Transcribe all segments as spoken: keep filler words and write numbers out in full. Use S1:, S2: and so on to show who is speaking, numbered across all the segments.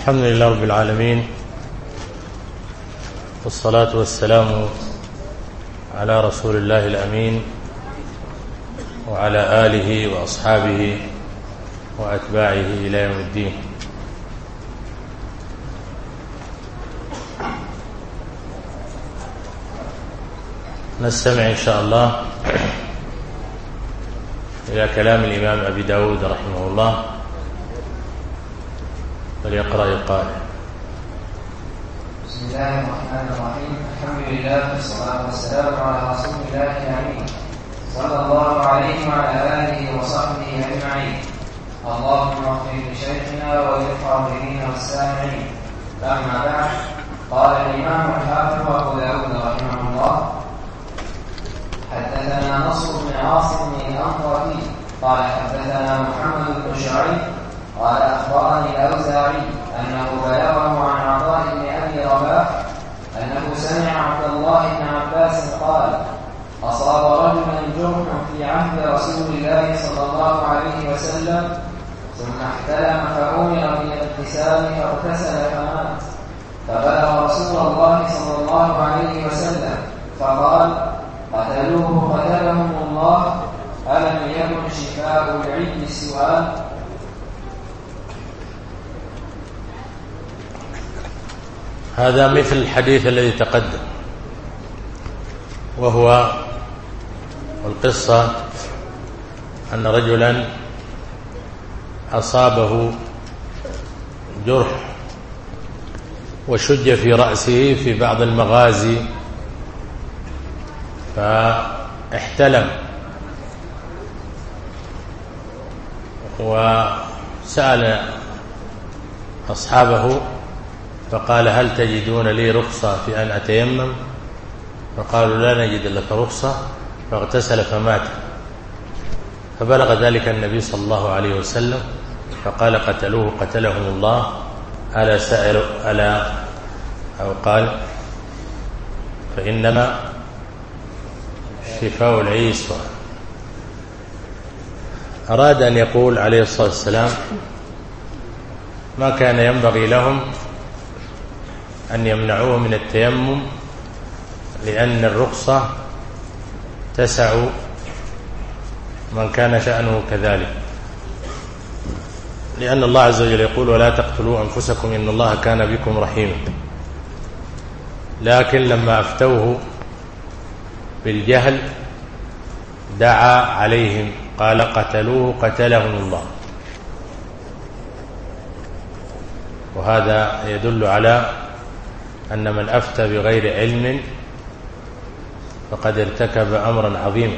S1: الحمد لله رب العالمين، والصلاة والسلام على رسول الله الأمين وعلى آله وأصحابه وأتباعه إلى يوم الدين. نستمع إن شاء الله إلى كلام الإمام أبي داود رحمه الله، فليقرأ القارئ.
S2: بسم الله الرحمن الرحيم. الحمد لله والصلاة والسلام على رسول الله الأمين صلى الله عليه وعلى آله وصحبه أجمعين. اللهم اغفر لشيخنا وللحاضرين والسامعين. أما بعد، قال الإمام الحافظ أبو داود رحمه الله: حدثنا نصر بن عاصم الأنطاكي قال حدثنا محمد بن شعيب قال أخبرني الأوزاعي أنه بلغه عن عطاء بن أبي رباح أنه سمع عبد الله بن عباس قال: أصاب رجلا جرح في عهد رسول الله صلى الله عليه وسلم ثم احتلم فأمر بالاغتسال فاغتسل فمات، فبلغ رسول الله صلى الله عليه وسلم فقال: قتلوه قتلهم الله، ألم يكن شفاء العي السؤال؟
S1: هذا مثل الحديث الذي تقدم، وهو القصة أن رجلا أصابه جرح وشج في رأسه في بعض المغازي فاحتلم، وسأل أصحابه فقال: هل تجدون لي رخصة في أن أتيمم؟ فقالوا: لا نجد لك رخصة، فاغتسل فمات. فبلغ ذلك النبي صلى الله عليه وسلم فقال: قتلوه قتلهم الله، ألا سائر ألا أو قال: فإنما شفاء العي السؤال. أراد أن يقول عليه الصلاة والسلام ما كان ينبغي لهم أن يمنعوه من التيمم، لأن الرخصة تسع من كان شأنه كذلك، لأن الله عز وجل يقول: ولا تقتلوا أنفسكم إن الله كان بكم رحيما. لكن لما أفتوه بالجهل دعا عليهم قال: قتلوه قتلهم الله. وهذا يدل على أن من أفتى بغير علم فقد ارتكب أمرا عظيما.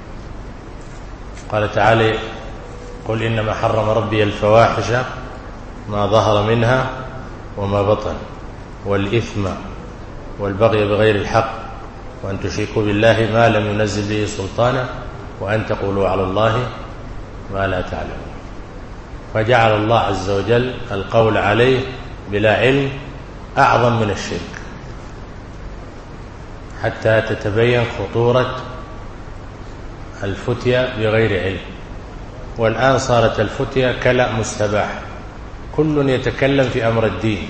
S1: قال تعالى: قل إنما حرم ربي الفواحش ما ظهر منها وما بطن والإثم والبغي بغير الحق وأن تشركوا بالله ما لم ينزل به سلطانا وأن تقولوا على الله ما لا تعلمون. فجعل الله عز وجل القول عليه بلا علم أعظم من الشرك، حتى تتبين خطورة الفتية بغير علم. والآن صارت الفتية كلا مستباح، كل يتكلم في أمر الدين،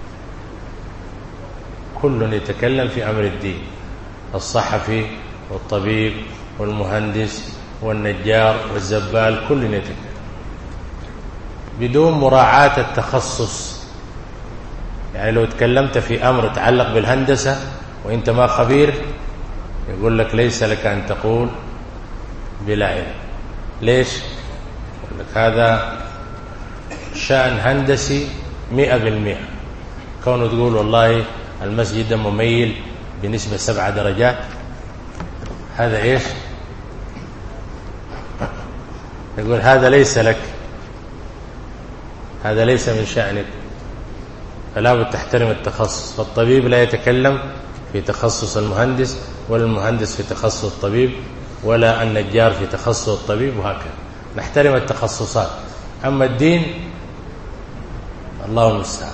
S1: كل يتكلم في أمر الدين، الصحفي والطبيب والمهندس والنجار والزبال، كل يتكلم بدون مراعاة التخصص. يعني لو تكلمت في أمر يتعلق بالهندسة وإنت ما خبير، يقول لك ليس لك أن تقول بلا علم. ليش؟ يقول لك هذا شأن هندسي مئة بالمئة. كونه تقول والله المسجد مميل بنسبة سبعة درجات، هذا إيش؟ يقول هذا ليس لك، هذا ليس من شأنك. فلا بد تحترم التخصص. فالطبيب لا يتكلم في تخصص المهندس، ولا المهندس في تخصص الطبيب، ولا النجار في تخصص الطبيب، وهكذا. نحترم التخصصات. أما الدين الله المستعان.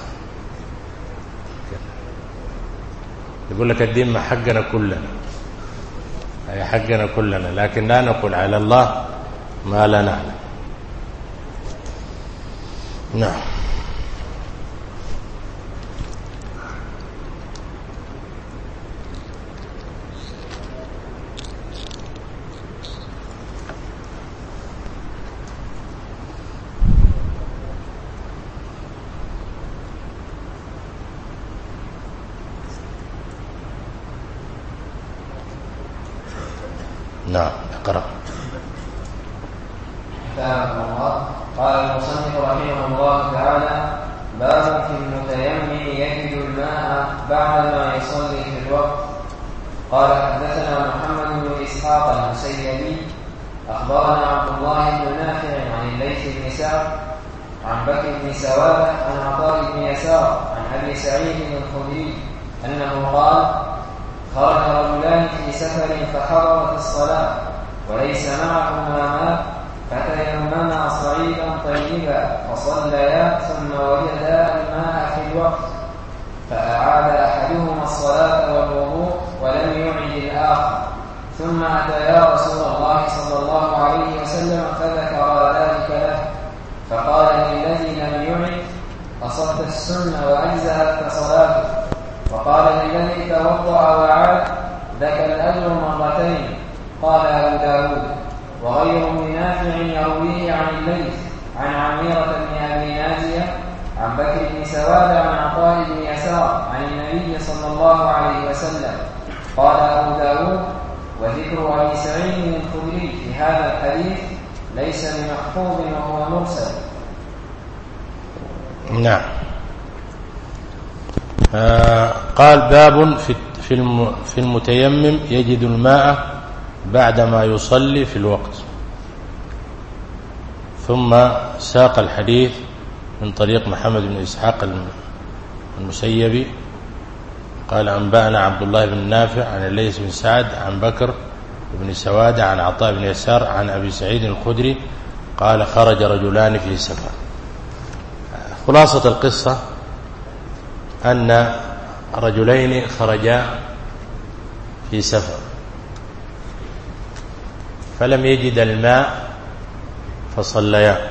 S1: يقول لك الدين ما حقنا كلنا، أي حقنا كلنا، لكن لا نقول على الله ما لا نعلم. نعم. نعم اقرأ.
S2: قال المصنف رحمه الله تعالى: باب في المتيمم يجد الماء بعدما يصلي في الوقت. قال حدثنا محمد بن إسحاق المسيبي أخبرنا عبد الله بن نافع عن الليث بن سعد عن بكر بن سواد عن عطاء بن يسار عن أبي سعيد الخدري أنه قال: خرج رجلان في سفر فحضرت الصلاة وليس معهما ماء فتيمما صعيدا طيبا فصليا ثم وجدا الماء في الوقت فأعاد أحدهما الصلاة والوضوء ولم يعد الآخر ثم أتيا رسول الله صلى الله عليه وسلم فذكر ذلك له فقال للذي لم يعد: أصبت السنة وأجزأتك صلاته. وقال للذي توضأ وعاد: ذاك الأجر مرتين. قال أبو داود: وغير منافع يرويه عن الليث عن عميرة بن أبي ناجية عن بكر بن سواد عن عطاء بن يسار عن النبي صلى الله عليه وسلم. قال أبو داود: وذكر أبي سعيد الخدري في هذا الحديث ليس بمحفوظ وهو مرسل.
S1: نعم. آه قال: باب في في المتيمم يجد الماء بعدما يصلي في الوقت. ثم ساق الحديث من طريق محمد بن إسحاق المسيبي قال: أنبأنا عبد الله بن نافع عن الليث بن سعد عن بكر بن سواد عن عطاء بن يسار عن أبي سعيد الخدري قال: خرج رجلان في سفر. خلاصة القصة أن رجلين خرجا في سفر فلم يجد الماء فصليا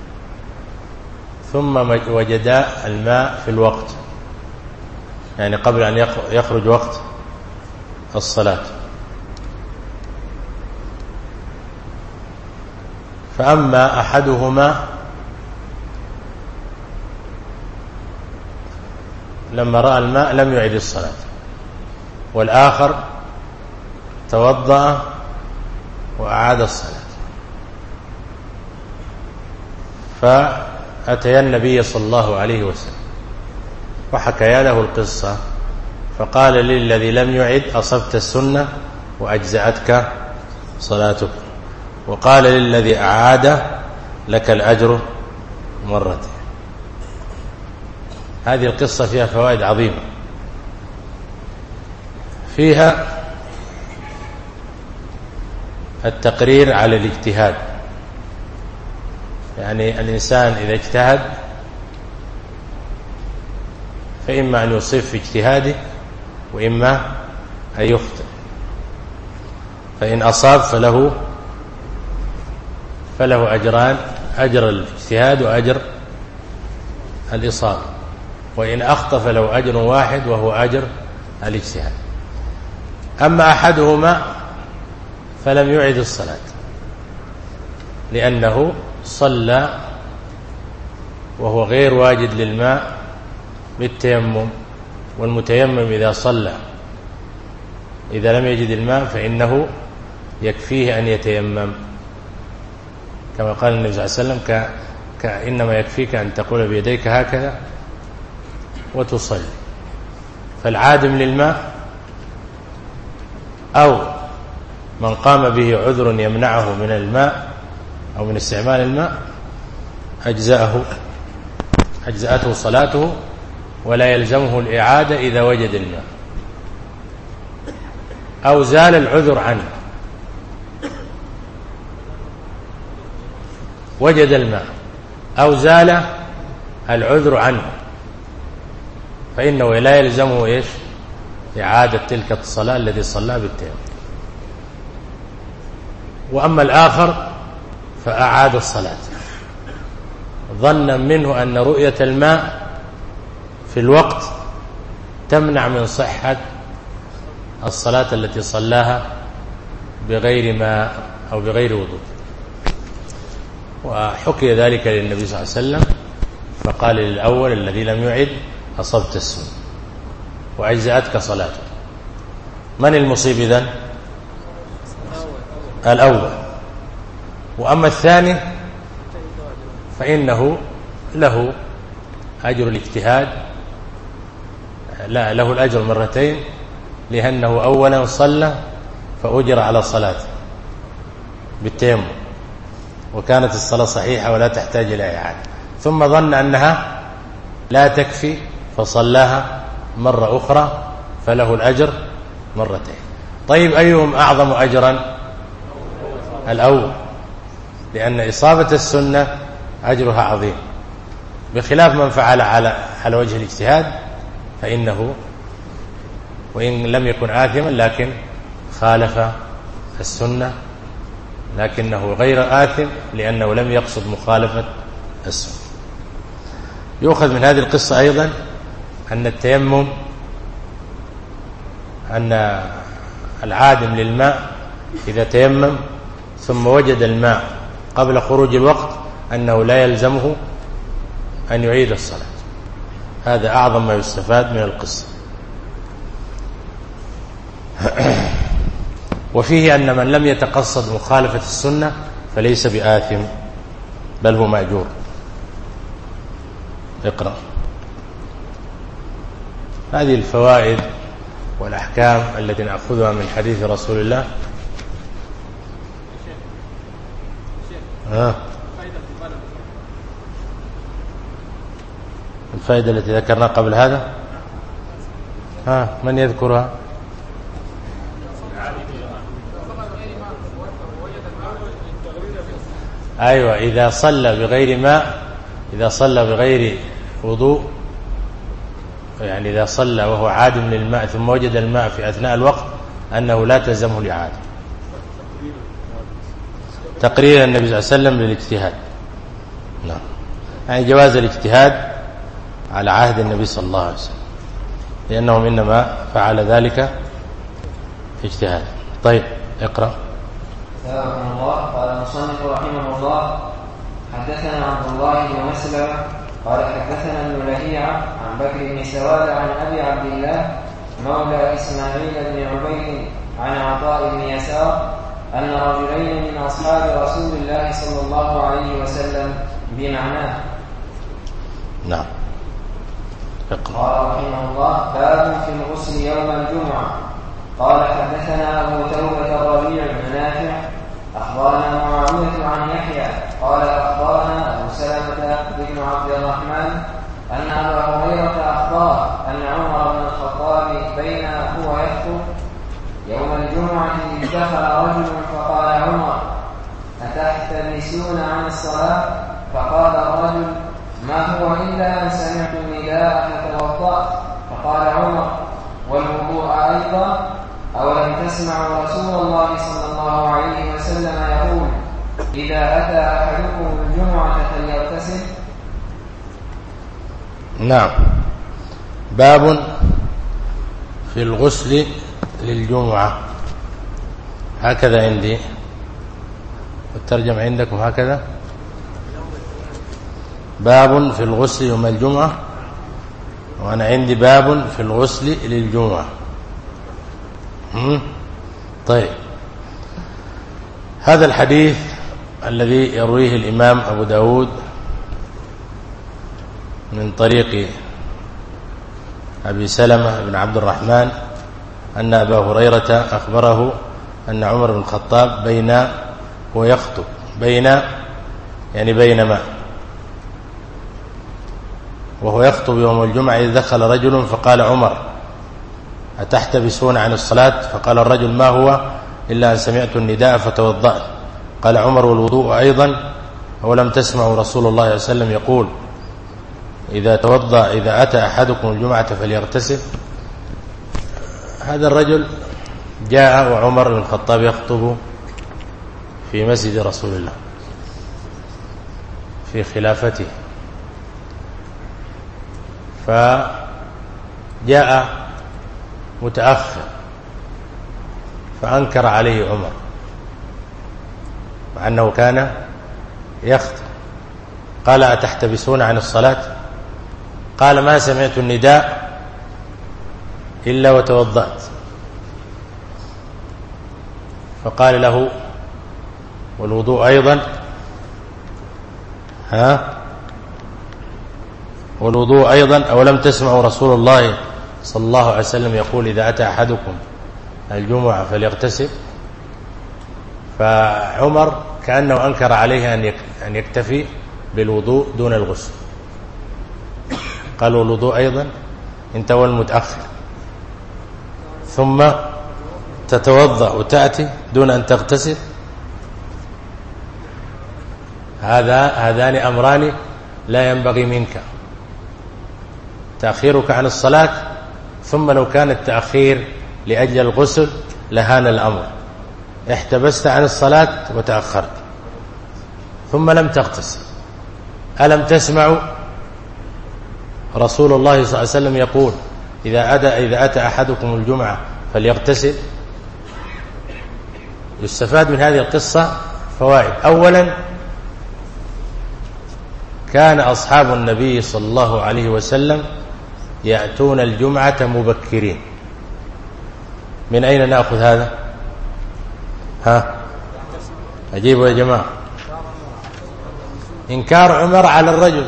S1: ثم وجدا الماء في الوقت، يعني قبل أن يخرج وقت الصلاة. فأما أحدهما لما رأى الماء لم يعد الصلاة، والآخر توضأ وأعاد الصلاة. فأتيا النبي صلى الله عليه وسلم وحكيا له القصة، فقال للذي لم يعد: أصبت السنة وأجزأتك صلاتك. وقال للذي أعاد: لك الأجر مرتين. هذه القصة فيها فوائد عظيمة. فيها التقرير على الاجتهاد، يعني الإنسان إذا اجتهد فإما أن يصيب في اجتهاده وإما أن يخطئ. فإن أصاب فله فله أجران: أجر الاجتهاد وأجر الإصابة. وإن أخطأ فله أجر واحد وهو أجر الاجتهاد. أما أحدهما فلم يعد الصلاة لأنه صلى وهو غير واجد للماء بالتيمم، والمتيمم إذا صلى إذا لم يجد الماء فإنه يكفيه أن يتيمم، كما قال النبي صلى الله عليه وسلم: كإنما يكفيك أن تقول بيديك هكذا وتصلي. فالعادم للماء أو من قام به عذر يمنعه من الماء أو من استعمال الماء أجزأه أجزأته صلاته ولا يلزمه الإعادة إذا وجد الماء أو زال العذر عنه. وجد الماء أو زال العذر عنه فإنه لا يلزمه إيش؟ إعادة تلك الصلاة التي صلاها بالتيمم. وأما الآخر فأعاد الصلاة ظنا منه أن رؤية الماء في الوقت تمنع من صحة الصلاة التي صلاها بغير ماء أو بغير وضوء. وحكي ذلك للنبي صلى الله عليه وسلم فقال للأول الذي لم يعد: أصبت السنة وأجزأتك صلاته. من المصيب إذن؟ الأول. وأما الثاني فإنه له أجر الاجتهاد، لا له الأجر مرتين، لأنه أولا صلى فأجر على صلاته بالتيمم وكانت الصلاة صحيحة ولا تحتاج إلى إعادة، ثم ظن أنها لا تكفي فصلاها مرة أخرى فله الأجر مرتين. طيب أيهم أعظم أجرا؟ الأول، لأن إصابة السنة أجرها عظيم، بخلاف من فعل على على وجه الاجتهاد فإنه وإن لم يكن آثما لكن خالف السنة، لكنه غير آثم لأنه لم يقصد مخالفة السنة. يؤخذ من هذه القصة أيضا أن التيمم، أن العادم للماء إذا تيمم ثم وجد الماء قبل خروج الوقت أنه لا يلزمه أن يعيد الصلاة. هذا أعظم ما يستفاد من القصة. وفيه أن من لم يتقصد مخالفة السنة فليس بآثم بل هو مأجور. اقرأ. هذه الفوائد والأحكام التي نأخذها من حديث رسول الله. آه. الفائدة التي ذكرناها قبل هذا، ها آه. من يذكرها؟ أيوة، إذا صلى بغير ماء، إذا صلى بغير وضوء، يعني إذا صلى وهو عادم للماء ثم وجد الماء في أثناء الوقت أنه لا تلزمه الإعادة، تقرير النبي صلى الله عليه وسلم للاجتهاد. نعم، يعني جواز الاجتهاد على عهد النبي صلى الله عليه وسلم، لأنهم إنما فعل ذلك اجتهاد. طيب اقرأ.
S2: رحمه الله. قال المصنف رحمه الله: حدثنا عبد الله بن مسلمة قال حدثنا ابن لهيعة عن بكر بن سواد عن أبي عبد الله مولى إسماعيل بن عبيد عن عطاء بن يسار أن رجلين من أصحاب رسول الله صلى الله عليه وسلم بمعناه.
S1: نعم.
S2: قال رحمه الله: باب في الغسل يوم الجمعة. قال حدثنا أبو توبة الربيع بن نافع أخبرنا معاوية عن يحيى قال أخبرنا أبو سلمة بن عبد الرحمن أن أبا هريرة أخبره أن عمر بن الخطاب بين هو يخطب يوم الجمعة إذ دخل رجل فقال عمر: أتحتبسون عن الصلاة؟ فقال الرجل: ما هو إلا أن سمعت النداء فتوضأت. فقال عمر: والوضوء أيضا؟ أولم تسمعوا رسول الله صلى الله عليه وسلم يقول: إذا أتى أحدكم الجمعة فليغتسل؟
S1: نعم. باب في الغسل للجمعة، هكذا عندي، والترجم عندكم هكذا: باب في الغسل يوم الجمعة، وأنا عندي باب في الغسل للجمعة. طيب، هذا الحديث الذي يرويه الإمام أبو داود من طريق أبي سلمة بن عبد الرحمن أن أبا هريرة أخبره أن عمر بن الخطاب بين ويخطب، بين يعني بينما، وهو يخطب يوم الجمعة إذ دخل رجل فقال عمر: أتحتبسون عن الصلاة؟ فقال الرجل: ما هو إلا أن سمعت النداء فتوضأت. قال عمر: والوضوء أيضا؟ أولم تسمعوا رسول الله صلى الله عليه وسلم يقول: إذا توضأ إذا أتى أحدكم الجمعة فليغتسل؟ هذا الرجل جاء وعمر بن الخطاب يخطب في مسجد رسول الله في خلافته، فجاء متأخر فأنكر عليه عمر مع أنه كان يخطب. قال: أتحتبسون عن الصلاة؟ قال: ما سمعت النداء إلا وتوضأت. فقال له والوضوء أيضا ها والوضوء أيضا. أولم تسمعوا رسول الله صلى الله عليه وسلم يقول إذا أتى أحدكم الجمعة فليغتسل؟ فعمر كأنه أنكر عليه أن يكتفي بالوضوء دون الغسل، قالوا الوضوء أيضا، انت هو المتأخر، ثم تتوضأ وتأتي دون أن تغتسل. هذا هذان أمران لا ينبغي منك، تأخيرك عن الصلاة، ثم لو كان التأخير لأجل الغسل لهان الأمر، احتبست عن الصلاة وتأخرت ثم لم تغتسل. ألم تسمعوا رسول الله صلى الله عليه وسلم يقول إذا أتى, إذا أتى أحدكم الجمعة فليغتسل؟ يستفاد من هذه القصة فوائد. أولا، كان أصحاب النبي صلى الله عليه وسلم يأتون الجمعة مبكرين. من أين نأخذ هذا؟ ها أجيبوا يا جماعة. إنكار عمر على الرجل،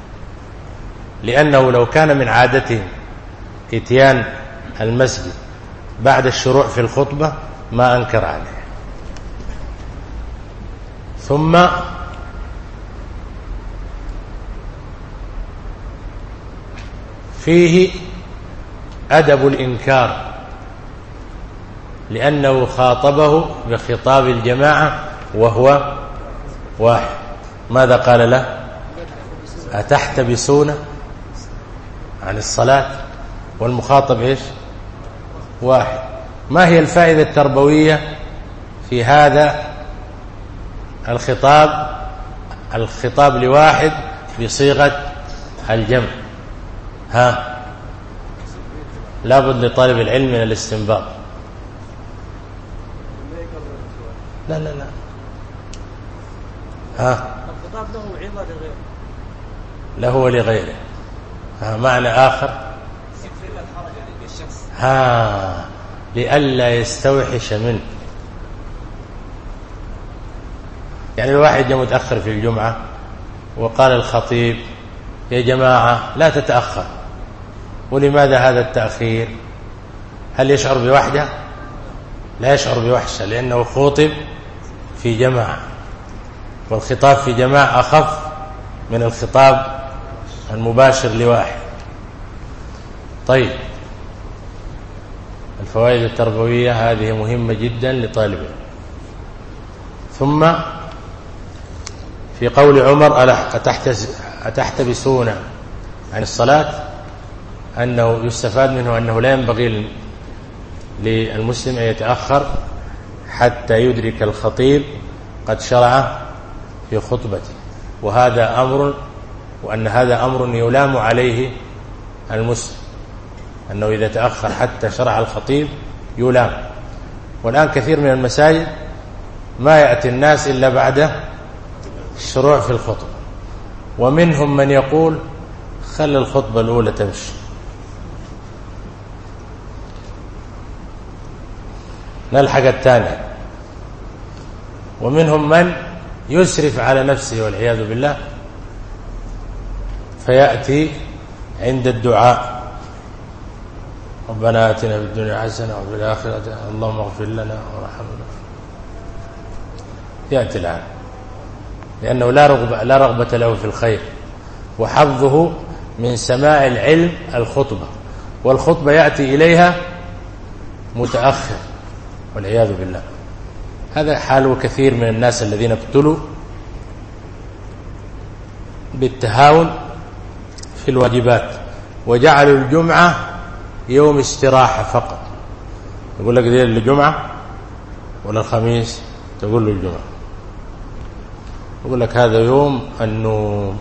S1: لأنه لو كان من عادته إتيان المسجد بعد الشروع في الخطبة ما أنكر عليه. ثم فيه أدب الإنكار، لأنه خاطبه بخطاب الجماعة وهو واحد. ماذا قال له؟ أتحتبسون عن الصلاة؟ والمخاطب إيش؟ واحد. ما هي الفائدة التربوية في هذا الخطاب؟ الخطاب لواحد بصيغة الجمع. ها لابد لطالب العلم من الاستنباط. لا لا لا ها
S3: الخطاب له عظة لغيره،
S1: له ولغيره. ها معنى آخر، ها لئلا يستوحش منه. يعني الواحد جاء متأخر في الجمعة وقال الخطيب يا جماعة لا تتأخر. ولماذا هذا التأخير؟ هل يشعر بوحدة؟ لا يشعر بوحشة، لأنه خوطب في جماعة، والخطاب في جماعة أخف من الخطاب المباشر لواحد. طيب، الفوائد التربوية هذه مهمة جدا لطالبه. ثم في قول عمر أتحتبسون عن الصلاة، أنه يستفاد منه أنه لا ينبغي للمسلم أن يتأخر حتى يدرك الخطيب قد شرع في خطبته، وهذا أمر، وأن هذا أمر يلام عليه المسلم، أنه إذا تأخر حتى شرع الخطيب يلام. والآن كثير من المساجد ما يأتي الناس إلا بعد الشروع في الخطبة، ومنهم من يقول خلي الخطبة الأولى تمشي. نلحق الثانية. ومنهم من يسرف على نفسه والعياذ بالله، فيأتي عند الدعاء ربنا آتنا في الدنيا حسنة وفي الآخرة اللهم اغفر لنا وارحمنا، يأتي الآن، لأنه لا رغبة, لا رغبة له في الخير، وحظه من سماع العلم الخطبة، والخطبة يأتي إليها متأخر والعياذ بالله. هذا حال كثير من الناس الذين ابتلوا بالتهاون في الواجبات، وجعلوا الجمعة يوم استراحة فقط. يقول لك دي الجمعة ولا الخميس؟ تقول له الجمعة. يقول لك هذا يوم أنه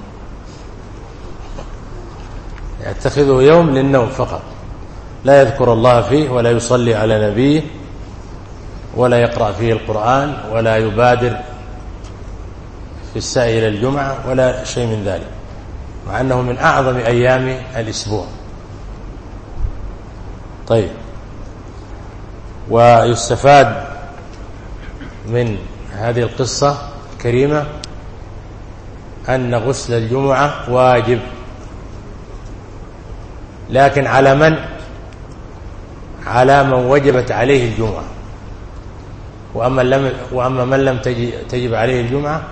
S1: يتخذه يوم للنوم فقط، لا يذكر الله فيه ولا يصلي على نبيه ولا يقرأ فيه القرآن ولا يبادر في السعي إلى الجمعة ولا شيء من ذلك، مع أنه من أعظم أيام الأسبوع. طيب، ويستفاد من هذه القصة الكريمة أن غسل الجمعة واجب، لكن على من؟ على من وجبت عليه الجمعة. وأما, لم وأما من لم تجب عليه الجمعة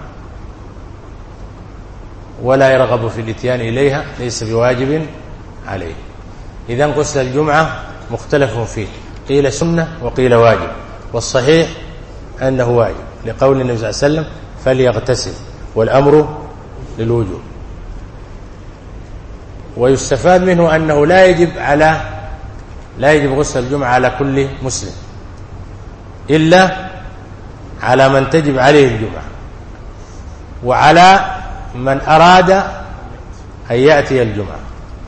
S1: ولا يرغب في الاتيان إليها ليس بواجب عليه. إذن غسل الجمعة مختلف فيه، قيل سنة وقيل واجب، والصحيح أنه واجب لقول النبي صلى الله عليه وسلم فليغتسل، والأمر للوجوب. ويستفاد منه أنه لا يجب على لا يجب غسل الجمعة على كل مسلم إلا على من تجب عليه الجمعة، وعلى من أراد أن يأتي الجمعة.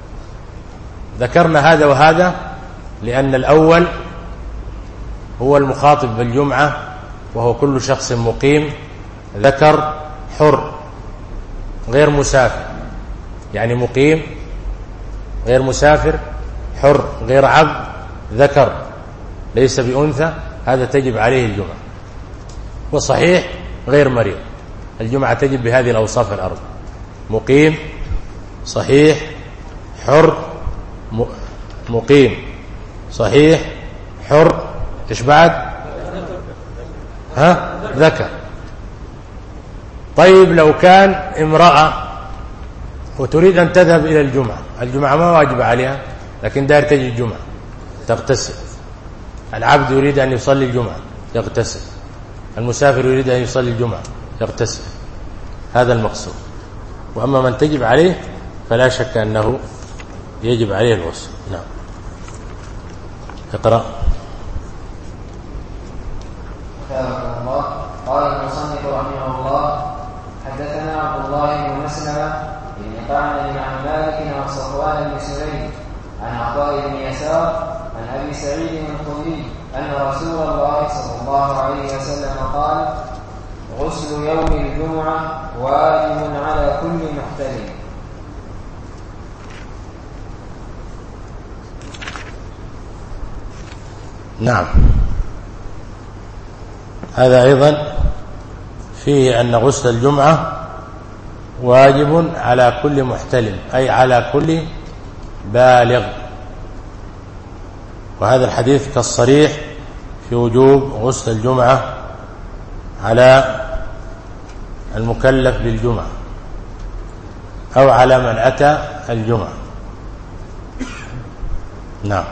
S1: ذكرنا هذا وهذا لأن الأول هو المخاطب بالجمعة وهو كل شخص مقيم ذكر حر غير مسافر، يعني مقيم غير مسافر حر غير عبد ذكر ليس بأنثى، هذا تجب عليه الجمعة. وصحيح غير مريض، الجمعة تجب بهذه الأوصاف الأربع: مقيم، صحيح، حر، مقيم، صحيح، حر، إيش بعد؟ ها؟ ذكر. طيب لو كان امرأة وتريد أن تذهب إلى الجمعة، الجمعة ما واجب عليها لكن دار تجي الجمعة تغتسل. العبد يريد أن يصلي الجمعة يغتسل، المسافر يريد أن يصلي الجمعة يغتسل، هذا المقصود. وأما من تجب عليه فلا شك أنه يجب عليه الغسل. نعم. اقرأ.
S2: قال المصنف رحمه الله: حدثنا عبد الله بن مسلمة بن قعنب عن مالك عن صفوان بن سليم عن عطاء بن يسار عن أبي سعيد الخدري أن رسول الله صلى الله عليه وسلم قال: غسل يوم الجمعة واجب على كل محتلم.
S1: نعم. هذا أيضا فيه أن غسل الجمعة واجب على كل محتلم، أي على كل بالغ. وهذا الحديث كالصريح في وجوب غسل الجمعة على المكلف بالجمعة أو على من أتى الجمعة. نعم.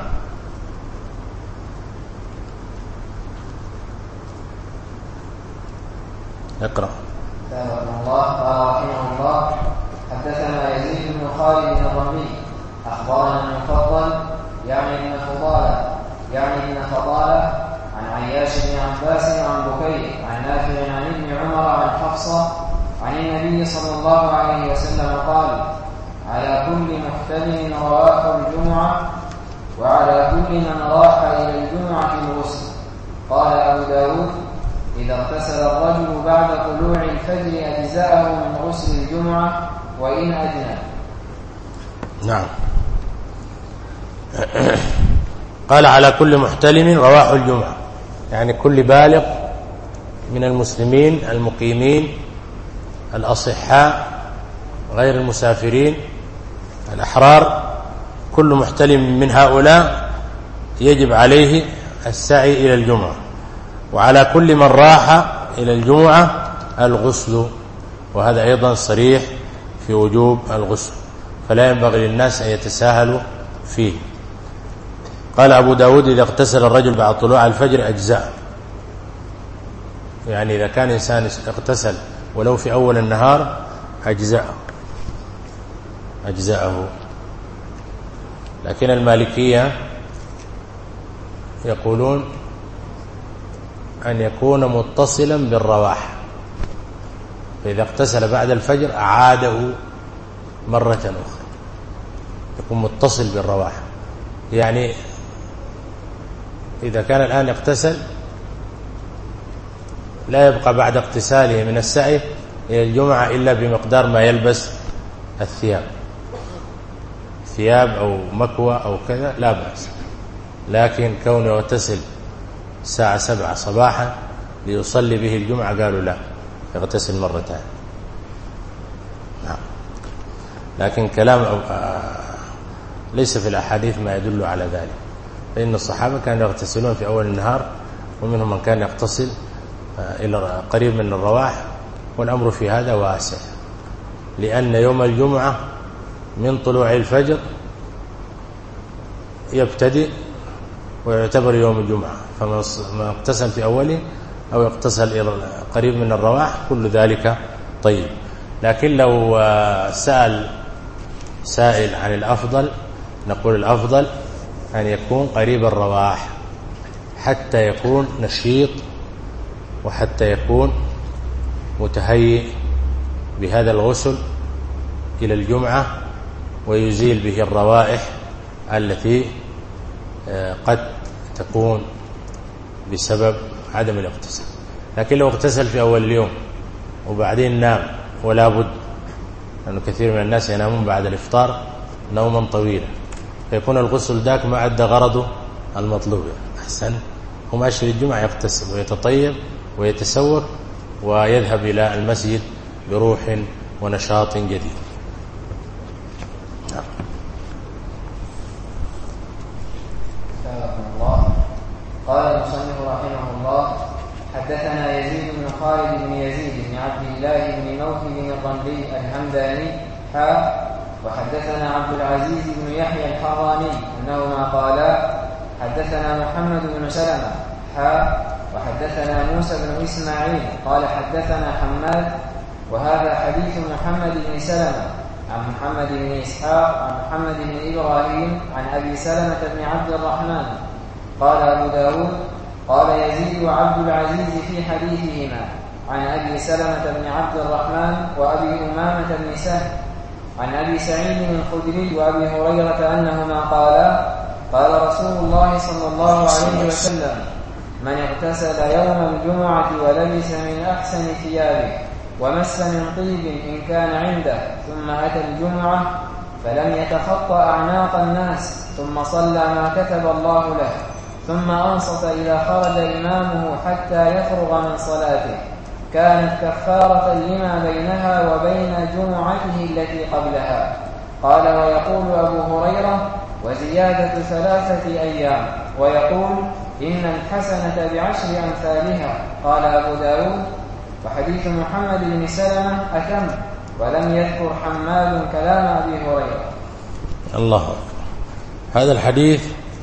S1: اقرأ.
S2: الله قال رحمه الله: حدثنا يزيد بن خالد الرملي أخبرنا المفضل يعني ابن فضالة يعني ابن فضالة عن عياش بن عباس عن بكير عن نافع عن ابن عمر عن حفصة عن النبي صلى الله عليه وسلم قال: على كل محتلم رواه الجمعة وعلى كل من راح إلى الجمعة الغسل. قال أبو داود: إذا اغتسل الرجل بعد طلوع الفجر أجزأه من غسل الجمعة وإن أدنى.
S1: نعم. قال على كل محتلم رواه الجمعة، يعني كل بالغ من المسلمين المقيمين الأصحاء غير المسافرين الأحرار، كل محتلم من هؤلاء يجب عليه السعي إلى الجمعة، وعلى كل من راح إلى الجمعة الغسل. وهذا أيضا صريح في وجوب الغسل، فلا ينبغي للناس أن يتساهلوا فيه. قال أبو داود: إذا اغتسل الرجل بعد طلوع الفجر أجزاء، يعني إذا كان إنسان اغتسل ولو في أول النهار أجزاءه أجزاءه لكن المالكية يقولون أن يكون متصلا بالرواح، فإذا اغتسل بعد الفجر أعاده مرة أخرى، يكون متصل بالرواح. يعني إذا كان الآن اغتسل لا يبقى بعد اغتساله من السعي إلى الجمعة إلا بمقدار ما يلبس الثياب ثياب أو مكوى أو كذا لا بأس، لكن كونه يغتسل الساعة سبعة صباحا ليصلي به الجمعة؟ قالوا لا، يغتسل مرتين. نعم. لكن كلام ليس في الأحاديث ما يدل على ذلك، فإن الصحابة كانوا يغتسلون في أول النهار، ومنهم من كان يغتسل إلى قريب من الرواح، والأمر في هذا واسع، لأن يوم الجمعة من طلوع الفجر يبتدئ ويعتبر يوم الجمعة، فمن اغتسل في أوله أو اغتسل إلى قريب من الرواح كل ذلك طيب. لكن لو سأل سائل عن الأفضل، نقول الأفضل أن يكون قريب الرواح حتى يكون نشيط، وحتى يكون متهيئ بهذا الغسل إلى الجمعة، ويزيل به الروائح التي قد تكون بسبب عدم الاغتسال. لكن لو اغتسل في أول اليوم وبعدين نام، ولا بد، لأنه كثير من الناس ينامون بعد الإفطار نوما طويلا، فيكون الغسل ذاك ما أدى غرضه المطلوب. أحسن هو ماشي للجمعة يغتسل ويتطيب ويتسوق ويذهب إلى المسجد بروح ونشاط جديد.
S2: قال المصنف رحمه الله: حدثنا يزيد بن خالد بن يزيد بن عبد الله بن موهب الرملي الهمداني حا وحدثنا عبد العزيز بن يحيى الحراني انهما قالا حدثنا محمد بن سلمة حا وحدثنا موسى بن اسماعيل قال حدثنا حماد، وهذا حديث محمد بن سلمة عن محمد بن اسحاق عن محمد بن ابراهيم عن ابي سلمة بن عبد الرحمن. قال أبو داود: قال يزيد وعبد العزيز في حديثهما عن أبي سلمة بن عبد الرحمن وأبي أمامة بن سهل عن أبي سعيد الخدري وأبي هريرة أنهما قالا: قال رسول الله صلى الله عليه وسلم: من اغتسل يوم الجمعة ولبس من أحسن ثيابه ومس من طيب إن كان عنده ثم أتى الجمعة فلم يتخطى أعناق الناس ثم صلى ما كتب الله له ثم أنصت إذا خرج إمامه حتى يفرغ من صلاته كانت كفارة لما بينها وبين جمعته التي قبلها. قال: ويقول أبو هريرة: وزيادة ثلاثة أيام، ويقول: إن الحسنة بعشر أمثالها. قال أبو داود: وحديث محمد بن سلمة أتم، ولم يذكر حماد كلام أبي هريرة.
S1: الله أكبر. هذا الحديث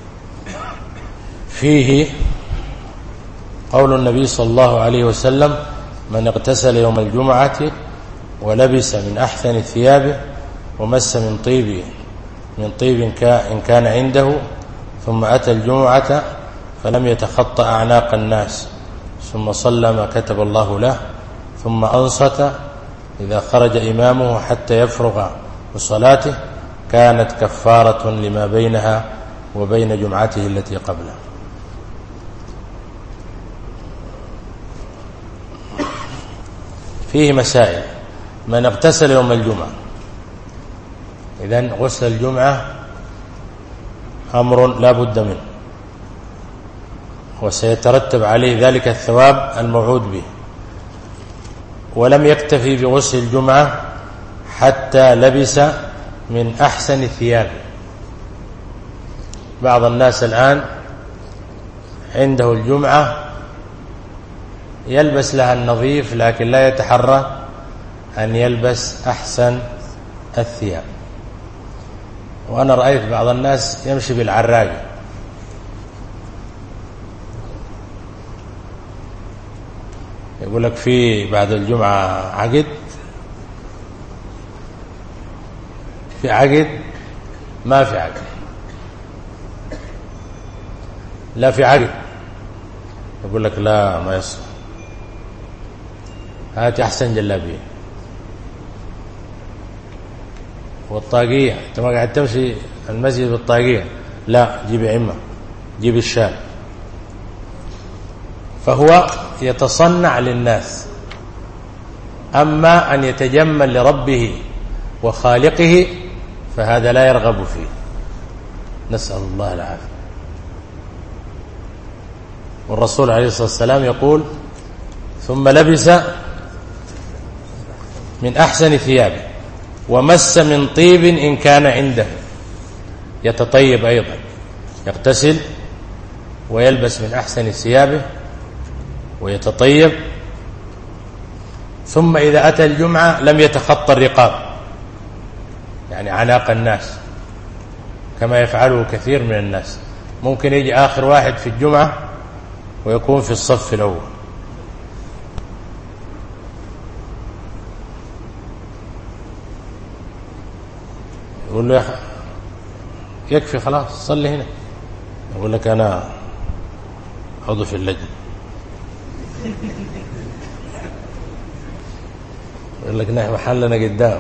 S1: فيه قول النبي صلى الله عليه وسلم: من اغتسل يوم الجمعة ولبس من أحسن ثيابه ومس من طيب من طيب إن كان عنده ثم أتى الجمعة فلم يتخطى أعناق الناس ثم صلى ما كتب الله له ثم أنصت إذا خرج إمامه حتى يفرغ من صلاته كانت كفارة لما بينها وبين جمعته التي قبلها. فيه مسائل. من اغتسل يوم الجمعة، إذن غسل الجمعة أمر لا بد منه، وسيترتب عليه ذلك الثواب الموعود به. ولم يكتفي بغسل الجمعة حتى لبس من أحسن الثياب. بعض الناس الآن عنده الجمعة يلبس لها النظيف، لكن لا يتحرى أن يلبس أحسن الثياب. وأنا رأيت بعض الناس يمشي بالعراجة، يقول لك في بعد الجمعة عقد، في عقد، ما في عقد، لا في عقد، يقول لك لا ما يصح، هات أحسن جلابية. والطاقية أنت ما قاعد تمشي المسجد بالطاقية، لا جيب عمة، جيب الشال. فهو يتصنع للناس. أما أن يتجمل لربه وخالقه فهذا لا يرغب فيه، نسأل الله العافية. والرسول عليه الصلاة والسلام يقول: ثم لبس من أحسن ثيابه ومس من طيب إن كان عنده، يتطيب أيضا، يغتسل ويلبس من أحسن ثيابه ويتطيب. ثم إذا أتى الجمعة لم يتخطى الرقاب، يعني عناق الناس كما يفعله كثير من الناس. ممكن يجي آخر واحد في الجمعة ويكون في الصف الأول. يقول له يكفي خلاص صلي هنا، يقول لك أنا عضو في اللجنة، يقول لك نحن محلنا قدام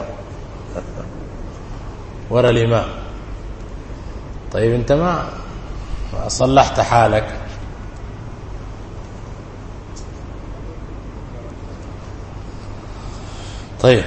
S1: ورا الإمام. طيب أنت ما صلحت حالك. طيب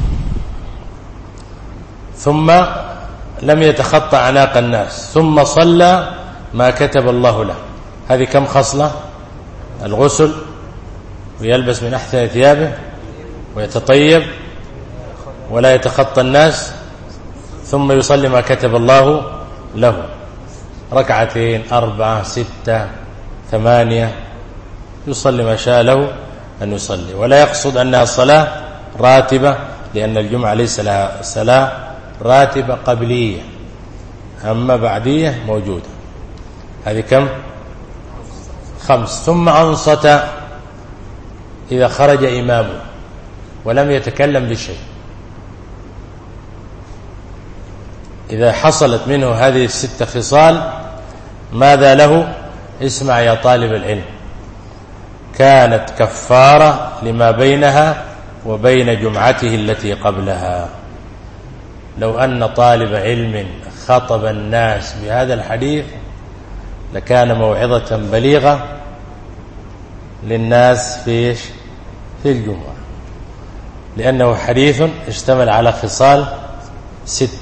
S1: ثم لم يتخطى عناق الناس، ثم صلى ما كتب الله له. هذه كم خصلة؟ الغسل ويلبس من أحسن ثيابه ويتطيب ولا يتخطى الناس، ثم يصلي ما كتب الله له، ركعتين أربعة ستة ثمانية، يصلي ما شاء له أن يصلي، ولا يقصد أنها الصلاة راتبة، لأن الجمعة ليس لها صلاة راتبة قبلية، أما بعدية موجودة. هذه كم؟ خمس. ثم أنصت إذا خرج إمامه ولم يتكلم بشيء. إذا حصلت منه هذه الست خصال ماذا له؟ اسمع يا طالب العلم، كانت كفارة لما بينها وبين جمعته التي قبلها. لو أن طالب علم خطب الناس بهذا الحديث لكان موعظة بليغة للناس في في الجمعة، لأنه حديث اشتمل على خصال ست،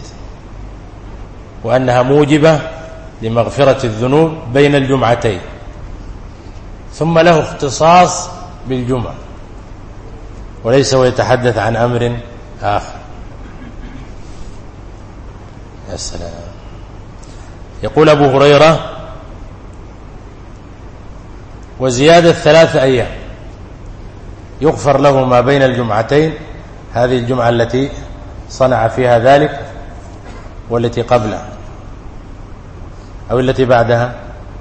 S1: وأنها موجبة لمغفرة الذنوب بين الجمعتين، ثم له اختصاص بالجمعة، وليس ويتحدث عن أمر آخر. يا سلام. يقول أبو هريرة: وزيادة ثلاثة أيام يغفر له ما بين الجمعتين، هذه الجمعة التي صنع فيها ذلك والتي قبلها أو التي بعدها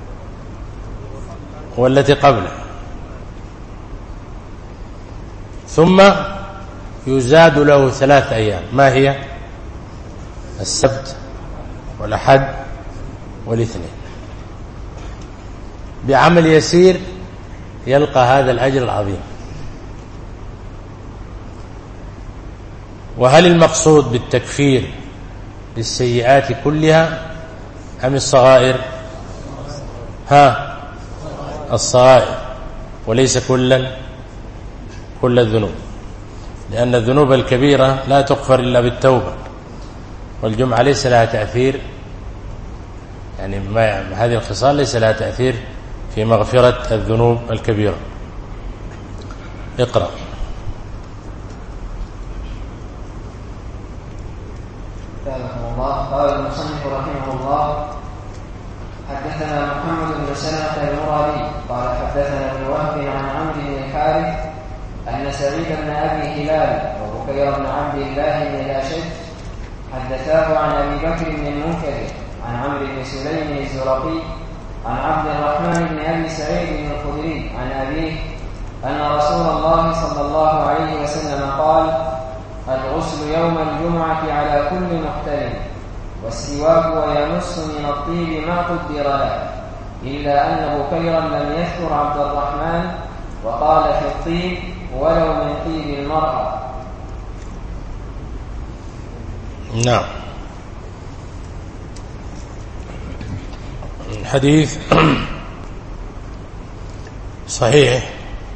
S1: والتي قبلها، ثم يزاد له ثلاث أيام. ما هي؟ السبت والأحد والاثنين. بعمل يسير يلقى هذا الأجر العظيم. وهل المقصود بالتكفير للسيئات كلها أم الصغائر؟ ها، الصغائر، وليس كلا كل الذنوب، لأن الذنوب الكبيرة لا تغفر إلا بالتوبة، والجمعة ليس لها تأثير، يعني ما هذه الخصال ليس لها تأثير في مغفرة الذنوب الكبيرة. اقرأ.
S2: قال المصنف رحمه الله: حدثنا محمد بن سلمة المرادي قال حدثنا ابن وهب عن عمرو بن الحارث أن سعيد بن أبي هلال وبكير بن عبد الله بن الأشج حدثاه عن أبي بكر بن المنكدر عن عمرو بن سليم الزرقي عن عبد الرحمن بن أبي سعيد الخدري عن أبيه أن رسول الله صلى الله عليه وسلم قال: الغسل يوم الجمعة على كل محتلم، والسواك ويمس من الطيب ما قدر له، إلا أن بكيرا لم يذكر عبد الرحمن وقال في الطيب ولو من طيب المرأة.
S1: نعم. الحديث صحيح،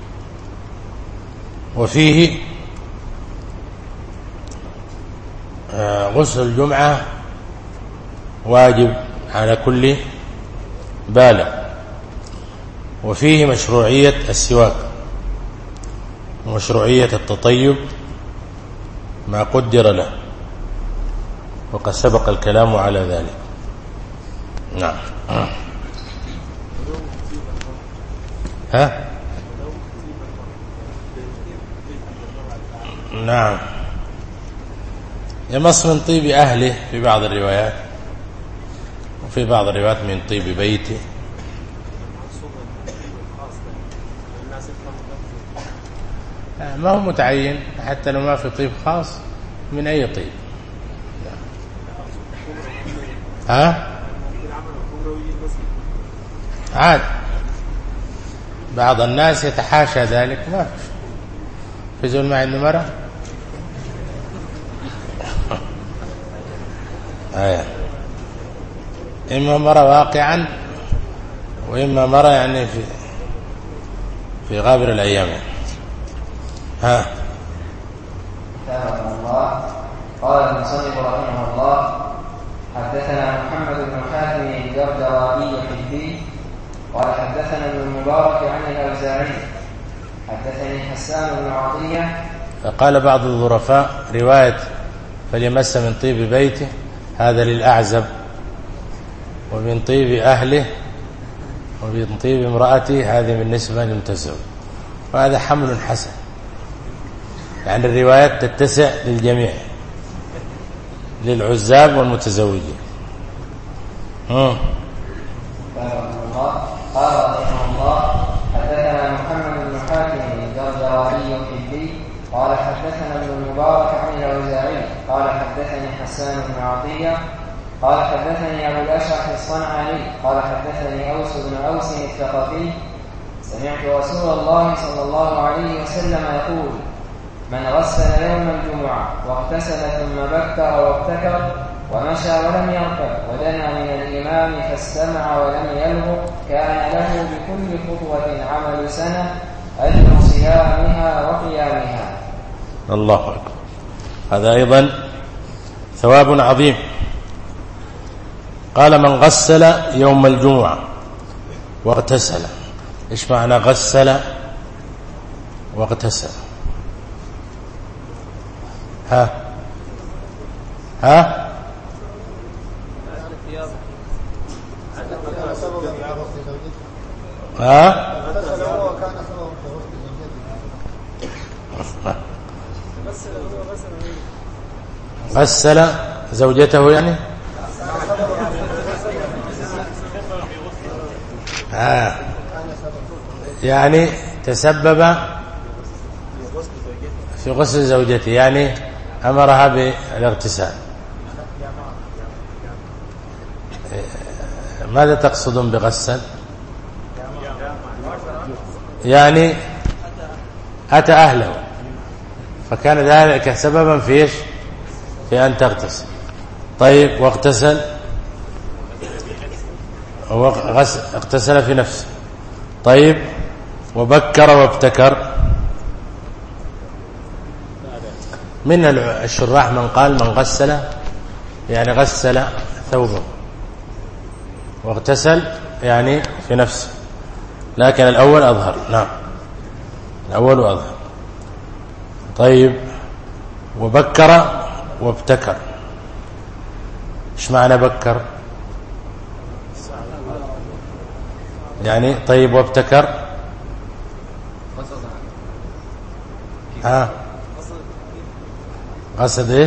S1: وفيه غسل الجمعة واجب على كل بالغ، وفيه مشروعية السواك، مشروعية التطيب ما قدر له، وقد سبق الكلام على ذلك. نعم. ها نعم، يمص من طيب أهله في بعض الروايات، وفي بعض الروايات من طيب بيته. ما هو متعين، حتى لو ما في طيب خاص من أي طيب. ها عاد بعض الناس يتحاشى ذلك، ما في في زول ما عنده مرة. آية. إما مرة واقعا، وإما مرة يعني في في غابر الأيام. ها
S2: الله. قال المصنف رحمه الله: حدثنا محمد بن حاتم الجردوائي الحدي قال حدثنا ابن المبارك عن الأوزاعي حدثني حسان بن عطية.
S1: فقال بعض الظرفاء رواية فليمس من طيب بيته هذا للأعزب، ومن طيب أهله، ومن طيب امرأته هذه بالنسبة للمتزوج، وهذا حمل حسن، يعني الروايات تتسع للجميع، للعزاب والمتزوجين.
S2: قال رحمه الله: حدثنا محمد بن حاتم الجردوائي الحدي قال حدثنا ابن المبارك عن الأوزاعي قال حدثني حسان بن عطية قال حدثني أبو الأشعث الصنعاني قال حدثني أوس بن أوس الثقفي سمعت رسول الله صلى الله عليه وسلم يقول: من غسل يوم الجمعة واغتسل ثم بكر وابتكر ومشى ولم يركب ودنا من الإمام فاستمع ولم يلغ كان له بكل خطوة عمل سنة أجر صيامها وقيامها.
S1: الله أكبر. هذا أيضا ثواب عظيم. قال: من غسل يوم الجمعة واغتسل. إيش معنى غسل واغتسل؟ ها ها ها غسل زوجته يعني ها يعني تسبب في غسل زوجته، يعني أمرها بالاغتسال. ماذا تقصدون بغسل؟ يعني أتى أهله فكان ذلك سببا في إيش؟ في أن تغتسل. طيب، واغتسل اغتسل في نفسه. طيب، وبكر وابتكر. من الشراح من قال من غسل يعني غسل ثوبه، واغتسل يعني في نفسه، لكن الأول أظهر. نعم، الأول أظهر. طيب، وبكر وابتكر. إيش معنى بكر؟ يعني طيب، وابتكر ها قصد ايش؟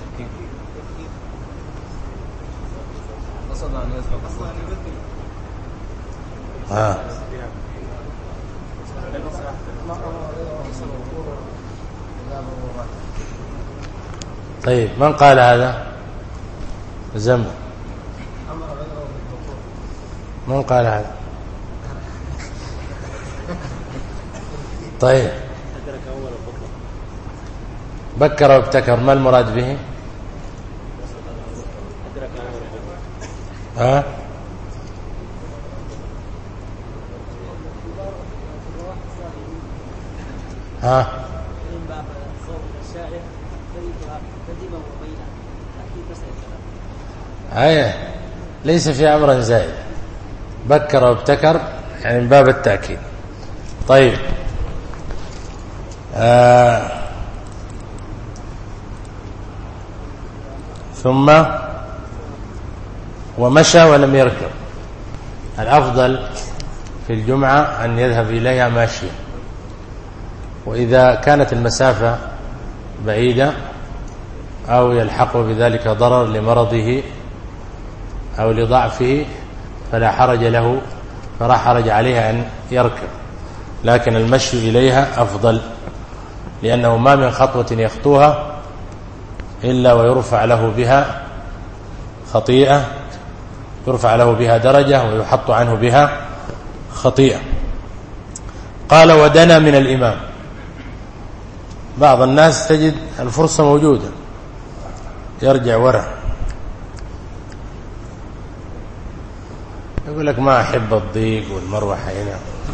S1: ها طيب، من قال هذا؟ زم من قال هذا؟ طيب، بكر وابتكر ما المراد به؟ ها ها أيه، ليس في أمر زائد. بكر وابتكر يعني من باب التأكيد. طيب، آه ثم ومشى ولم يركب. الأفضل في الجمعة أن يذهب إليها ماشيا، وإذا كانت المسافة بعيدة أو يلحق بذلك ضرر لمرضه أو لضعفه فلا حرج له فلا حرج عليه أن يركب، لكن المشي إليها أفضل، لأنه ما من خطوة يخطوها إلا ويرفع له بها خطيئة، يرفع له بها درجة ويحط عنه بها خطيئة. قال ودنا من الإمام. بعض الناس تجد الفرصة موجودة يرجع وراء، يقول لك ما أحب الضيق والمروحة هنا،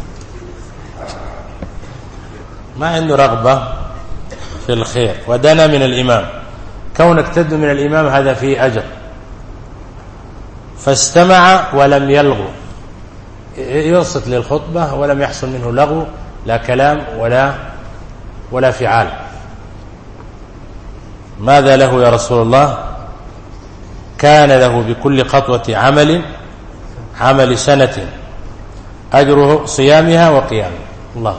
S1: ما عنده رغبة في الخير. ودنا من الإمام، كونك تدنو من الإمام هذا فيه أجر. فاستمع ولم يلغو، ينصت للخطبة ولم يحصل منه لغو، لا كلام ولا ولا فعال. ماذا له يا رسول الله؟ كان له بكل خطوة عمل عمل سنة أجره صيامها وقيامها. الله،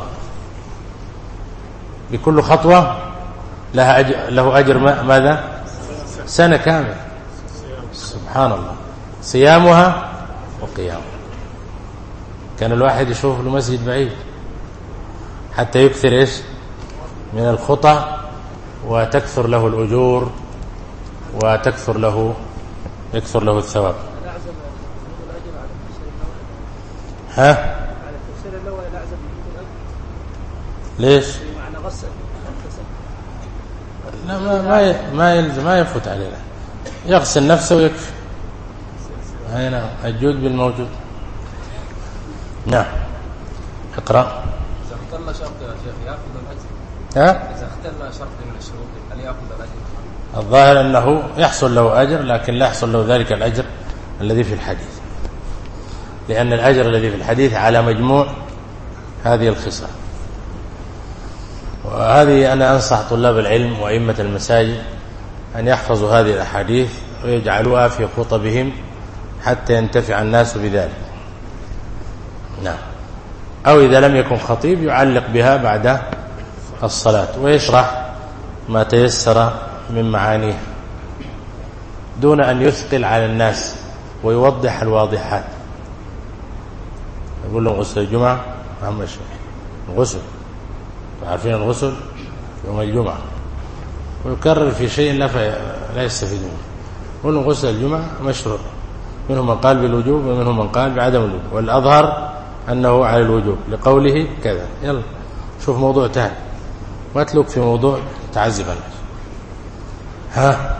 S1: بكل خطوة لها أجر، له أجر ماذا؟ سنة كاملة. سبحان الله، صيامها وقيامها. كان الواحد يشوف له مسجد بعيد حتى يكثر إيش من الخطى وتكثر له الأجور وتكثر له يكثر له الثواب. ها ليش؟ لا ما ما ما يلزم، ما يفوت علينا، يغسل نفسه ويكفي. هنا الجود بالموجود. نعم اقرأ.
S4: إذا اختل شرط يا شيخ يأخذ الأجر.
S1: ها؟
S4: إذا اختل شرط من الشروط هل يأخذ الأجر؟
S1: الظاهر أنه يحصل له أجر، لكن لا يحصل له ذلك الأجر الذي في الحديث، لأن الأجر الذي في الحديث على مجموع هذه الخصال. وهذه أنا أنصح طلاب العلم وأئمة المساجد أن يحفظوا هذه الأحاديث ويجعلوها في خطبهم حتى ينتفع الناس بذلك. نعم. أو إذا لم يكن خطيب يعلق بها بعد الصلاة ويشرح ما تيسر من معانيها دون أن يثقل على الناس ويوضح الواضحات. يقول لهم غسل الجمعة أهم شيء الغسل، عارفين الغسل يوم الجمعة، ويكرر في شيء لا لا يستفيد منه. يقول لهم غسل الجمعة مشروع، منهم من قال بالوجوب ومنهم من قال بعدم الوجوب، والأظهر أنه على الوجوب لقوله كذا. يلا شوف موضوع تاني واتلوك في موضوع تعذب الناس. ها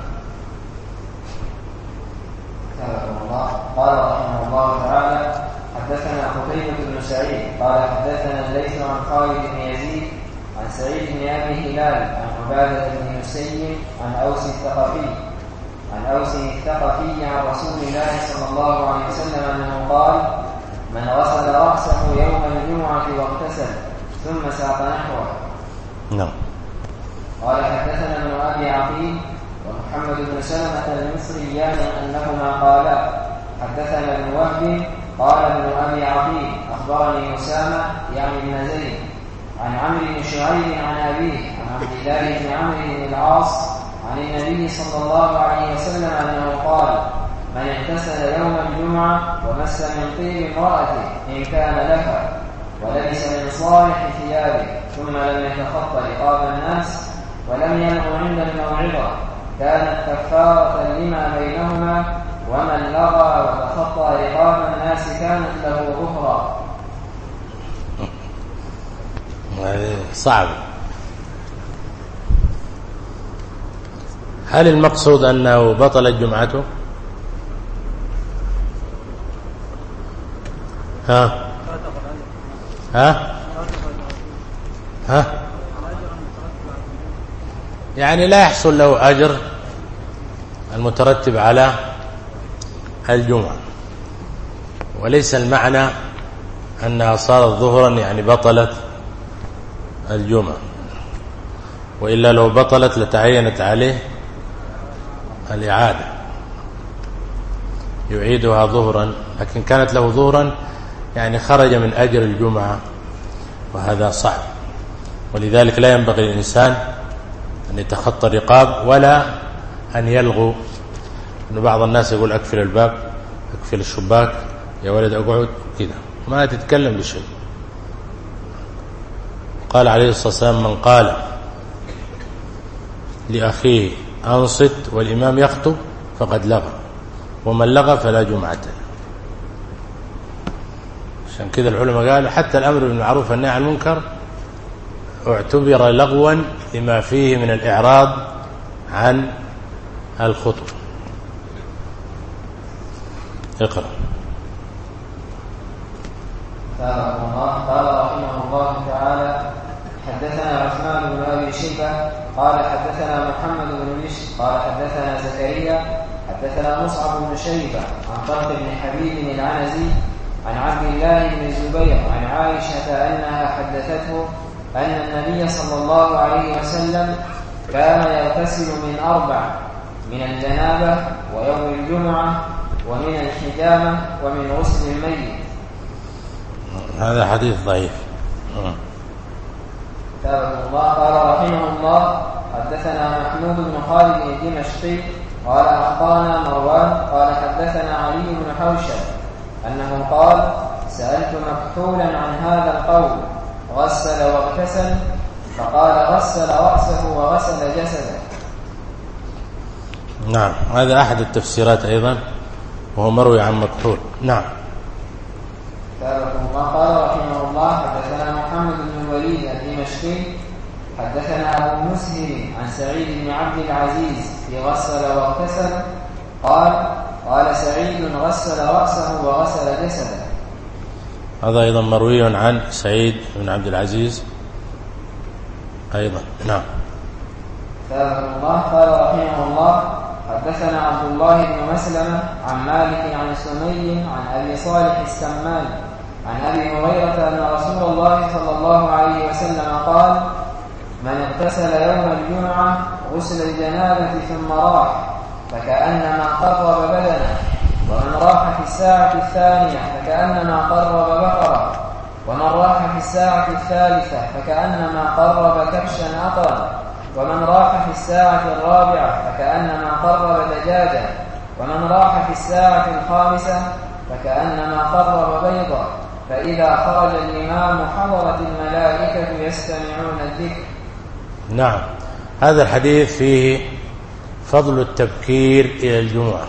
S2: قال رحمه الله تعالى حدثنا قتيبة بن سعيد قال حدثنا الليث عن خالد بن يزيد عن سعيد بن أبي هلال عن عبادة بن مسيب عن أوس الثقفي عن أوس الثقفي عن رسول الله صلى الله عليه وسلم أنه قال من غسل رأسه يوم الجمعة واغتسل ثم ساق نحوه.
S1: نعم.
S2: قال حدثنا ابن أبي عقيل ومحمد بن سلمة المصريان أنهما قالا حدثنا ابن وهب قال ابن أبي عقيل أخبرني أسامة يعني ابن زيد عن عمرو بن شعيب عن أبيه عن عبد الله بن عمرو بن العاص عن النبي صلى الله عليه وسلم أنه قال من اغتسل يوم الجمعة ومس من طيب امرأته إن كان لها ولبس من صالح ثيابه ثم لم يتخطى رقاب الناس ولم ينغ عند الموعظة كانت كفارة لما بينهما ومن لغى وتخطى رقاب الناس كانت له ظهرا.
S1: صعب. هل المقصود أنه بطلت جمعته؟ ها ها ها يعني لا يحصل له أجر المترتب على الجمعة، وليس المعنى أنها صارت ظهرا يعني بطلت الجمعة. وإلا لو بطلت لتعينت عليه الإعادة، يعيدها ظهرا، لكن كانت له ظهرا يعني خرج من أجر الجمعة، وهذا صعب. ولذلك لا ينبغي للإنسان أن يتخطى الرقاب ولا أن يلغو. إن بعض الناس يقول أكفل الباب، أكفل الشباك، يا ولد أقعد كذا، ما تتكلم بشيء. قال عليه الصلاة والسلام: من قال لأخيه أنصت والإمام يخطب فقد لغى، ومن لغى فلا جمعة له. عشان كذا العلماء قالوا حتى الأمر بالمعروف والنهي عن المنكر اعتبر لغوا لما فيه من الإعراض عن الخطب. اقرأ.
S2: قال رحمه الله تعالى: حدثنا عثمان بن أبي شيبة قال حدثنا محمد بن بشر قال حدثنا زكريا حدثنا مصعب بن شيبة عن طلق بن حبيب العنزي عن عبد الله بن الزبير عن عائشة أنها حدثته أن النبي صلى الله عليه وسلم كان يغتسل من أربع: من الجنابة ويوم الجمعة ومن الحجامة ومن غسل الميت.
S1: هذا حديث ضعيف.
S2: تابع الله. قال رحمه الله: حدثنا محمود بن خالد الدمشقي قال أخبرنا مروان قال حدثنا علي بن حوشب أنه قال: سألت مكحولا عن هذا القول: غسل واغتسل؟ فقال: غسل رأسه وغسل جسده.
S1: نعم، هذا أحد التفسيرات أيضا، وهو مروي عن مكحول. نعم.
S2: قال رحمه الله: حدثنا محمد بن الوليد الدمشقي حدثنا أبو مسهر عن سعيد بن عبد العزيز في غسل واغتسل قال: قال سعيد: غسل رأسه وغسل جسده.
S1: هذا أيضا مروي عن سعيد بن عبد العزيز أيضا. نعم.
S2: قال رحمه الله: حدثنا عبد الله بن مسلمة عن مالك عن سمي عن أبي صالح السمان عن أبي هريرة أن رسول الله صلى الله عليه وسلم قال: من اغتسل يوم الجمعة غسل الجنابة ثم راح فكأنما قرب بدنه، ومن راح في الساعة الثانية فكأنما قرب بقرة، ومن راح في الساعة الثالثة فكأنما قرب كبشا أقرا، ومن راح في الساعة الرابعة فكأنما قرب دجاجة، ومن راح في الساعة الخامسة فكأنما قرب بيضا، فإذا خرج الإمام حضرت الملائكة يستمعون الذكر.
S1: نعم، هذا الحديث فيه فضل التبكير إلى الجمعة،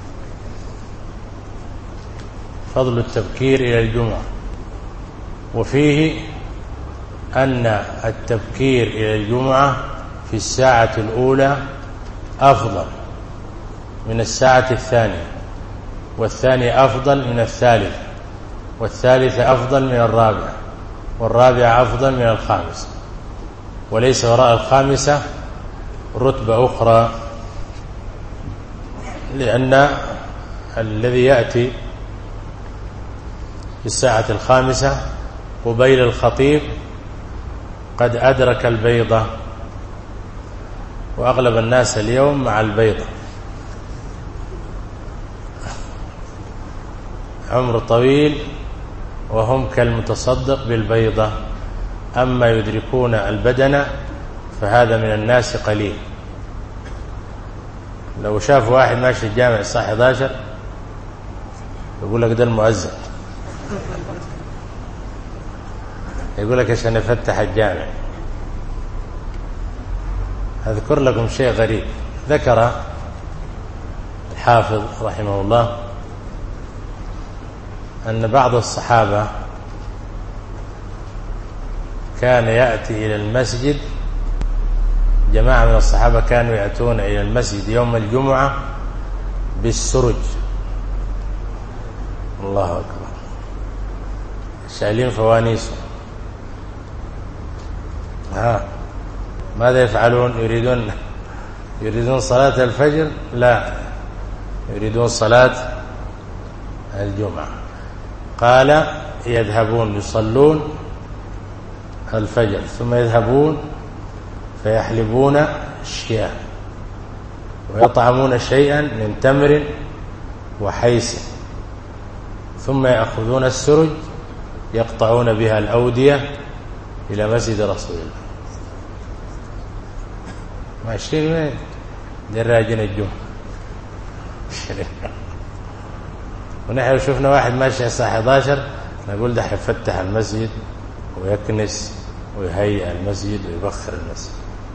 S1: فضل التبكير إلى الجمعة، وفيه أن التبكير إلى الجمعة في الساعة الأولى أفضل من الساعة الثانية، والثانية أفضل من الثالثة، والثالثة أفضل من الرابعة، والرابعة أفضل من الخامسة، وليس وراء الخامسة رتبة أخرى، لأن الذي يأتي في الساعة الخامسة قبيل الخطيب قد أدرك البيضة، وأغلب الناس اليوم مع البيضة، عمر طويل وهم كالمتصدق بالبيضة، أما يدركون البدن فهذا من الناس قليل. لو شاف واحد ماشي الجامع الساعة إحدى عشر يقول لك ده المؤذن، يقول لك عشان يفتح الجامع. أذكر لكم شيء غريب ذكر الحافظ رحمه الله أن بعض الصحابة كان يأتي إلى المسجد، جماعة من الصحابة كانوا يأتون إلى المسجد يوم الجمعة بالسرج، الله أكبر، شايلين فوانيس. ها ماذا يفعلون؟ يريدون يريدون صلاة الفجر؟ لا، يريدون صلاة الجمعة. قال يذهبون يصلون الفجر ثم يذهبون فيحلبون الشياه ويطعمون شيئا من تمر وحيس، ثم يأخذون السرج يقطعون بها الأودية إلى مسجد رسول الله. ماشيين وين؟ دراجين الجمعة. ونحن شفنا واحد ماشي الساعة إحدى عشر نقول ده حيفتح المسجد ويكنس ويهيئ المسجد ويبخر المسجد.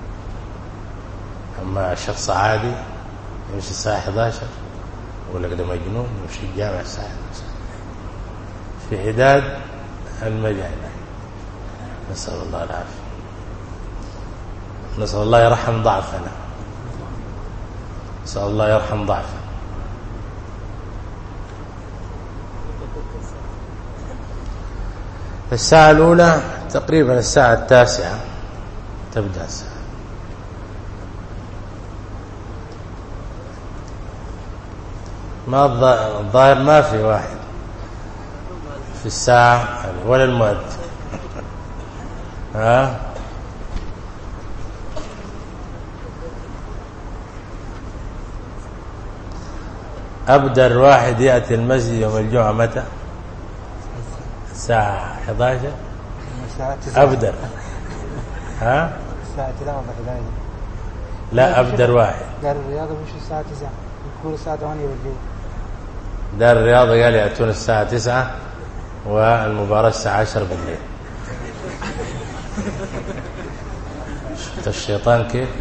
S1: أما شخص عادي يمشي الساعة إحدى عشر يقول لك ده مجنون يمشي الجامع الساعة إحدى عشر في حداد المجانين. نسأل الله العافية، نسأل الله يرحم ضعفنا، نسأل الله يرحم ضعفنا. الساعة الأولى تقريبا الساعة التاسعة تبدأ الساعة. ما الظاهر ما في واحد في الساعة ولا المؤذن. ها أبدر واحد يأتي المسجد يوم الجمعة متى؟ الساعة إحدى عشر أبدر. ها
S5: الساعة تسعة
S1: لا أبدر واحد.
S5: دار الرياضة مش الساعة تسعة، يكون الساعة ثمانية بالليل.
S1: دار الرياضة قال يأتون الساعة تسعة والمباراة الساعة عشر بالليل. شفت الشيطان كيف؟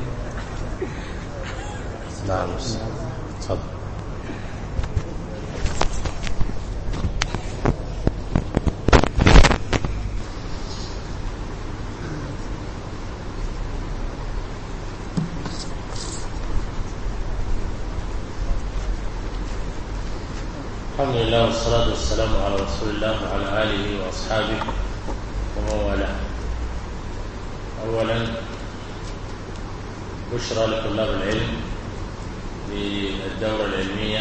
S1: نعم تفضل. الحمد لله والصلاة والسلام على رسول الله وعلى آله وأصحابه ومن والاه. أولا بشرى لطلاب العلم للدورة العلمية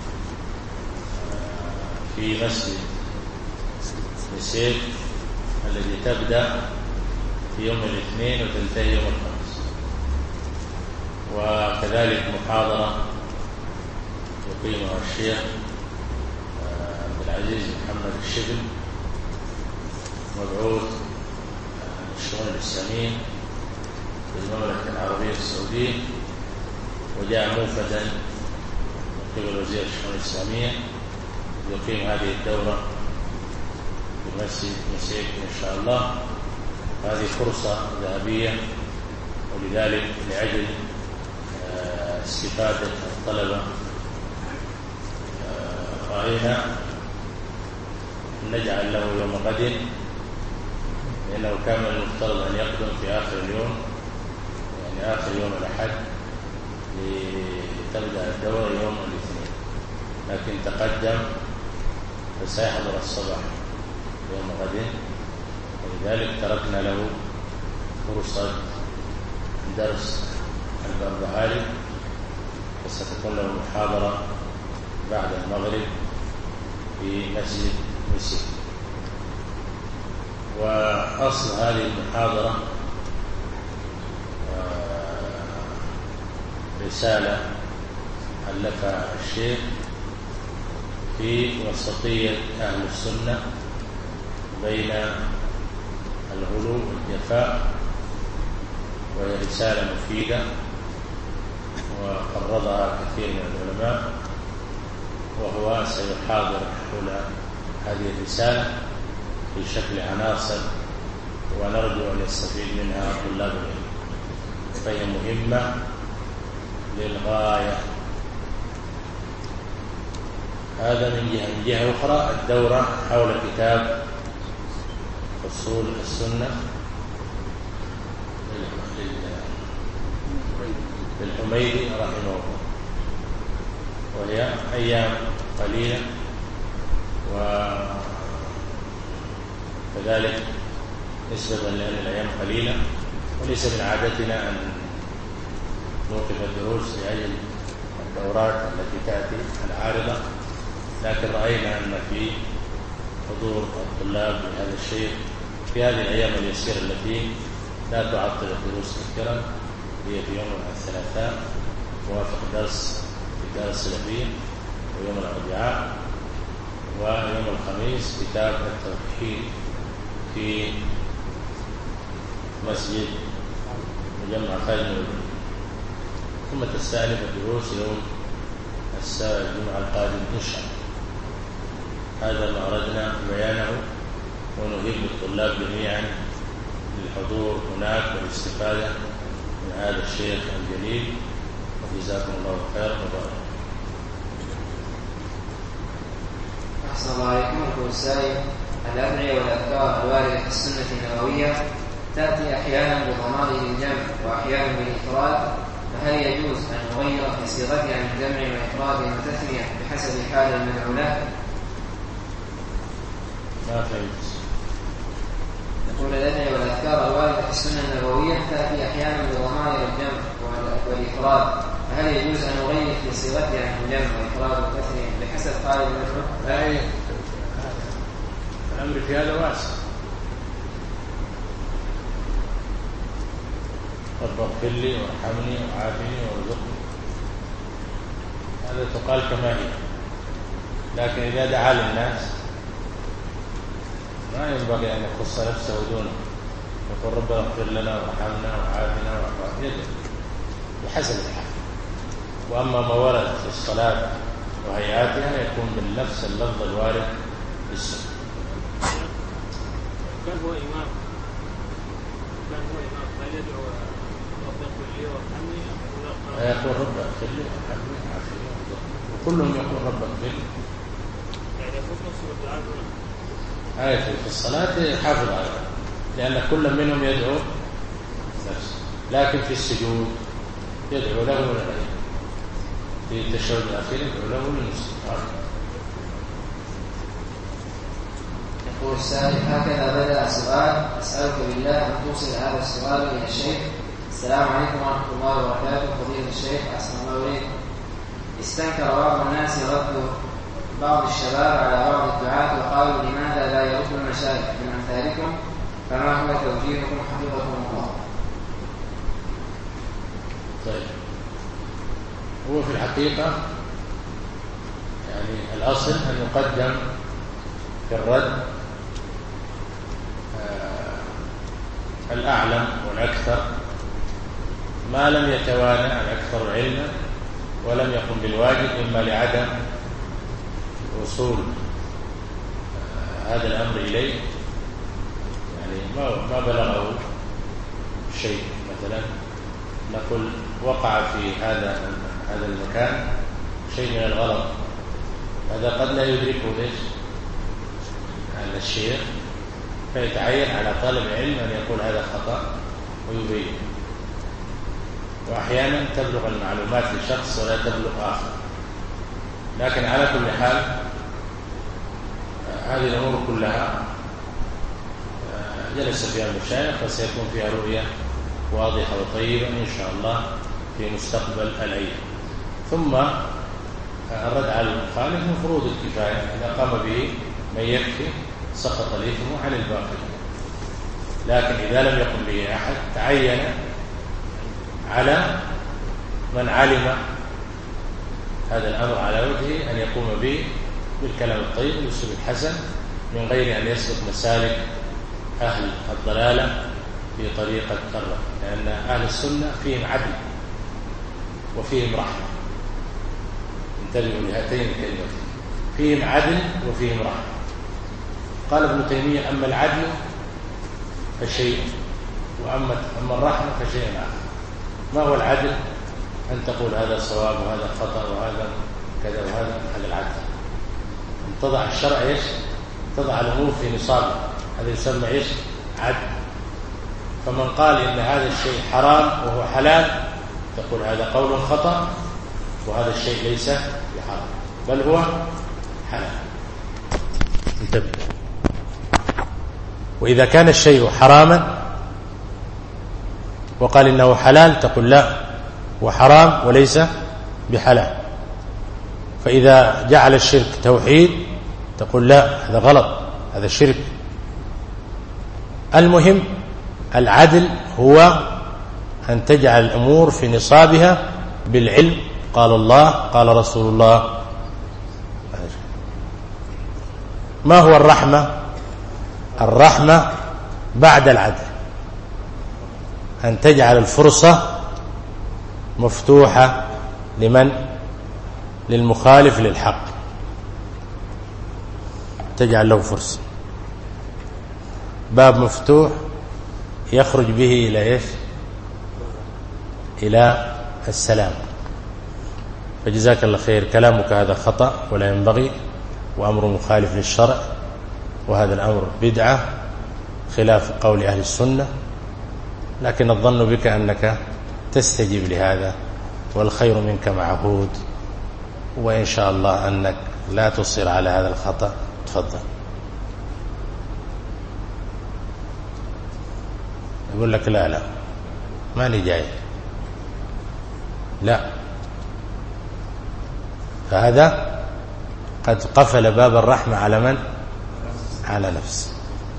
S1: في مسجد نسيب الذي تبدأ في يوم الاثنين وتنتهي يوم الخميس، وكذلك محاضرة يقيمها الشيخ العزيز محمد الشبل مبعوث الشؤون الإسلامية في المملكة العربية السعودية، وجاء موفدا من قبل وزير الشؤون الإسلامية يقيم هذه الدورة في مسجد نسيب إن شاء الله. هذه فرصة ذهبية، ولذلك لأجل استفادة الطلبة رأينا نجعل له يوم غد، لأنه كان من المفترض أن يقدم في آخر اليوم، يعني آخر يوم الأحد، لتبدأ الدورة يوم الاثنين، لكن تقدم فسيحضر الصباح يوم غد، ولذلك تركنا له فرصة درس البربهاري، فستكون له محاضرة بعد المغرب في مسجد نسيب. وأصل هذه المحاضرة رسالة ألفها الشيخ في وسطية أهل السنة بين الغلو والجفاء، وهي رسالة مفيدة وقرضها كثير من العلماء، وهو سيحاضر حول هذه الرسالة في شكل عناصر، ونرجو أن يستفيد منها طلاب العلم، فهي مهمة للغاية. هذا من جهة. من جهة أخرى الدورة حول كتاب أصول السنة للحميدي رحمه الله، وهي أيام قليلة، وكذلك نسبة لأن الأيام قليلة، وليس من عادتنا أن نوقف الدروس لأجل الدورات التي تأتي العارضة، لكن رأينا أن في حضور الطلاب لهذا الشيء في هذه الأيام اليسيرة التي لا تعطل الدروس الكرم، هي في يوم الثلاثاء موافق درس كتاب السلفيين، ويوم الأربعاء ويوم الخميس كتاب التوحيد في مسجد مجمع خالد بن الوليد، ثم تستأنف الدروس يوم السبت الجمعة القادم إن شاء الله. هذا ما أردنا بيانه، ونهيب الطلاب جميعا للحضور هناك والاستفادة من هذا الشيخ الجليل، وجزاكم الله خيرا وبارك.
S2: أحسن الله عليكم. يقول السائل: الأدعية والأذكار الواردة في السنة النبوية تأتي أحيانا بضمائر الجمع وأحيانا بالإفراد، فهل يجوز أن نغير في صيغتها من جمع وإفراد وتثنية بحسب حال المدعو له؟
S1: ما فهمت.
S2: يقول: الأدعية والأذكار الواردة في السنة النبوية تأتي أحيانا بضمائر الجمع والإفراد، فهل يجوز أن نغير في صيغتها من جمع وإفراد وتثنية بحسب حال المدعو؟
S1: لا، الأمر في هذا واسع. رب اغفر لي وارحمني وعافني وارزقني، هذا تقال كما هي، لكن إذا دعا للناس ما ينبغي أن يخص نفسه دونه، يقول رب اغفر لنا وارحمنا وعافنا وعافنا بحسب الحال. وأما ما ورد في الصلاة وهيئاتها يكون بالنفس اللفظ الوارد في السنة.
S3: كان هو إمام كان هو إمام هل يدعو رب اغفر لي وارحمني؟
S1: يقول رب اغفر لي وارحمني وعافني وارزقني، وكلهم يقول رب اغفر لي.
S3: يعني يكون نص الدعاء هنا
S1: آية في الصلاة حافظ عليها، لأن كل منهم يدعو نفسه، لكن في السجود يدعو له ولغيره، في التشهد الأخير يدعو له ولنفسه.
S2: يقول السائل: هكذا بدأ السؤال، أسألك بالله أن توصل هذا السؤال إلى الشيخ. السلام عليكم ورحمة الله وبركاته. فضيلة الشيخ أحسن الله إليكم، استنكر بعض الناس رد بعض الشباب على بعض الدعاة وقالوا لماذا لا يرد المشايخ من أمثالكم، فما هو توجيهكم حفظكم الله؟
S1: طيب، هو في الحقيقة يعني الأصل أن يقدم في الرد آه الأعلم والأكثر، ما لم يتوانى الأكثر علما ولم يقم بالواجب، إما لعدم وصول آه هذا الأمر إليه، يعني ما ما بلغه شيء، مثلا نقول وقع في هذا هذا المكان شيء من الغلط، هذا قد لا يدركه ليش على الشيخ، فيتعين على طالب علم أن يقول هذا خطأ ويبين. وأحيانا تبلغ المعلومات لشخص ولا تبلغ آخر، لكن على كل حال هذه الأمور كلها جلس فيها المشايخ، وسيكون فيها رؤية واضحة وطيبة إن شاء الله في مستقبل الأيام. ثم الرد على المخالف من فروض الكفاية، إذا قام به من يكفي سقط الإثم عن الباقي، لكن إذا لم يقم به أحد تعين على من علم هذا الأمر على وجهه أن يقوم به بالكلام الطيب والأسلوب الحسن، من غير أن يسلك مسالك أهل الضلالة في طريقة الرد، لأن أهل السنة فيهم عدل وفيهم رحمة. انتبهوا لهاتين الكلمتين، فيهم عدل وفيهم رحمة. قال ابن تيمية: أما العدل فشيء، وأما أما الرحمة فشيء آخر. ما هو العدل؟ أن تقول هذا صواب وهذا خطأ وهذا كذا وهذا هذا العدل. أن تضع الشرع إيش؟ تضع الأمور في نصابه، هذا يسمى إيش؟ عدل. فمن قال إن هذا الشيء حرام وهو حلال تقول هذا قول خطأ، وهذا الشيء ليس بحرام بل هو حلال. انتبه. وإذا كان الشيء حراما وقال إنه حلال تقول لا، هو حرام وليس بحلال. فإذا جعل الشرك توحيد تقول لا، هذا غلط، هذا شرك. المهم العدل هو أن تجعل الأمور في نصابها بالعلم، قال الله قال رسول الله. ما هو الرحمة؟ الرحمة بعد العدل أن تجعل الفرصة مفتوحة لمن؟ للمخالف للحق، تجعل له فرصة، باب مفتوح يخرج به إلى إيش؟ إلى السلام. فجزاك الله خير. كلامك هذا خطأ ولا ينبغي، وأمر مخالف للشرع، وهذا الأمر بدعة خلاف قول أهل السنة، لكن الظن بك أنك تستجيب لهذا، والخير منك معهود، وإن شاء الله أنك لا تصر على هذا الخطأ. تفضل. يقول لك لا لا ماني جاي، لا، فهذا قد قفل باب الرحمة على من؟ على نفسه.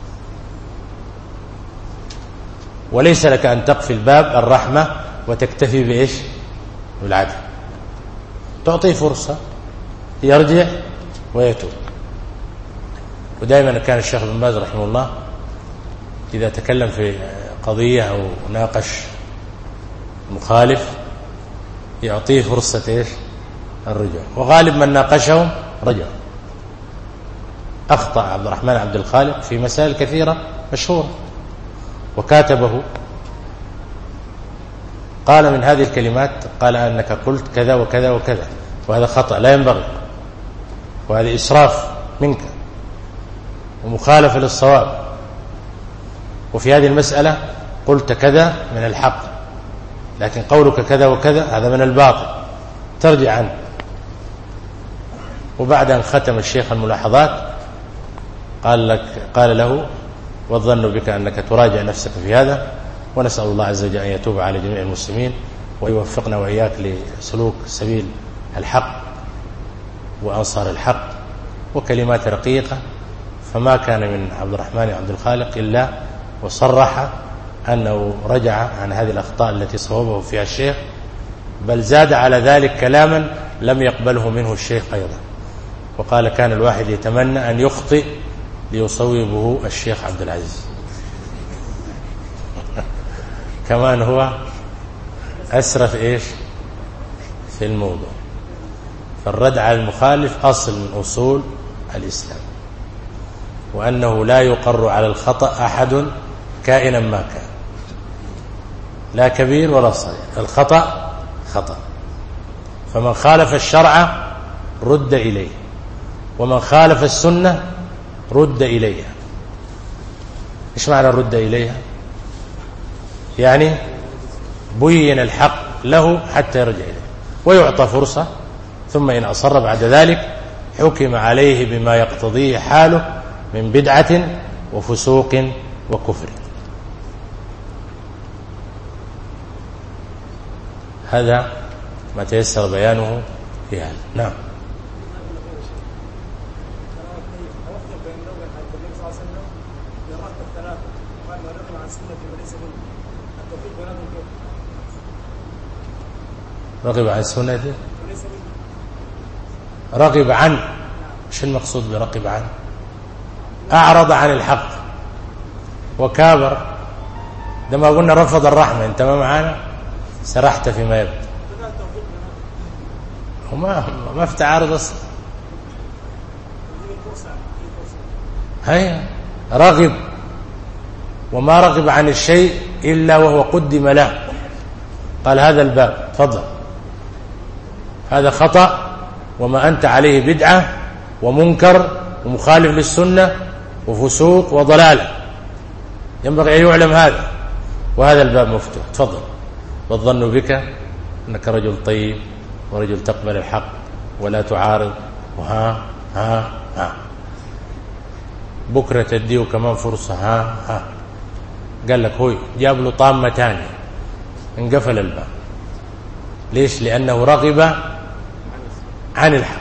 S1: وليس لك أن تقفل باب الرحمة وتكتفي بإيش؟ بالعدل. تعطيه فرصة يرجع ويتوب. ودائما كان الشيخ ابن باز رحمه الله إذا تكلم في قضية أو ناقش مخالف يعطيه فرصة إيش؟ الرجوع، وغالب من ناقشهم رجع. أخطأ عبد الرحمن عبد الخالق في مسائل كثيرة مشهورة، وكاتبه قال من هذه الكلمات، قال أنك قلت كذا وكذا وكذا، وهذا خطأ لا ينبغي، وهذا إسراف منك ومخالفة للصواب، وفي هذه المسألة قلت كذا من الحق، لكن قولك كذا وكذا هذا من الباطل، ترجع عنه. وبعد أن ختم الشيخ الملاحظات قال لك قال له والظن بك أنك تراجع نفسك في هذا، ونسأل الله عز وجل أن يتوب على جميع المسلمين ويوفقنا وإياك لسلوك سبيل الحق وأنصار الحق. وكلمات رقيقة، فما كان من عبد الرحمن عبد الخالق إلا وصرح أنه رجع عن هذه الأخطاء التي صوبه فيها الشيخ، بل زاد على ذلك كلاما لم يقبله منه الشيخ أيضا، وقال كان الواحد يتمنى أن يخطئ ليصوبه الشيخ عبد العزيز. كمان هو أسرف إيش في الموضوع. فالرد على المخالف أصل من أصول الإسلام، وأنه لا يقر على الخطأ أحد كائنا ما كان، لا كبير ولا صغير، الخطأ خطأ. فمن خالف الشرع رد إليه، ومن خالف السنة رد إليها. إيش معنى رد إليها؟ يعني بين الحق له حتى يرجع إليه ويعطى فرصة، ثم إن أصر بعد ذلك حكم عليه بما يقتضيه حاله من بدعة وفسوق وكفر. هذا ما تيسر بيانه في هذا. نعم. رغب عن سنته، رغب عن، ايش المقصود برغب عن؟ أعرض عن الحق وكابر. ده ما قلنا رفض الرحمة، انت ما معانا سرحت فيما يبدو، وما ما في تعارض اصلا. هيا رغب، وما رغب عن الشيء إلا وهو قدم له. قال هذا الباب تفضل، هذا خطأ وما أنت عليه بدعة ومنكر ومخالف للسنة وفسوق وضلال، ينبغي أن يعلم هذا، وهذا الباب مفتوح. تفضل. والظن بك أنك رجل طيب ورجل تقبل الحق ولا تعارض، وها ها ها بكرة تديه كمان فرصة، ها ها قال لك هوي، جاب له طامة تانية، انقفل الباب. ليش؟ لأنه رغب عن الحق،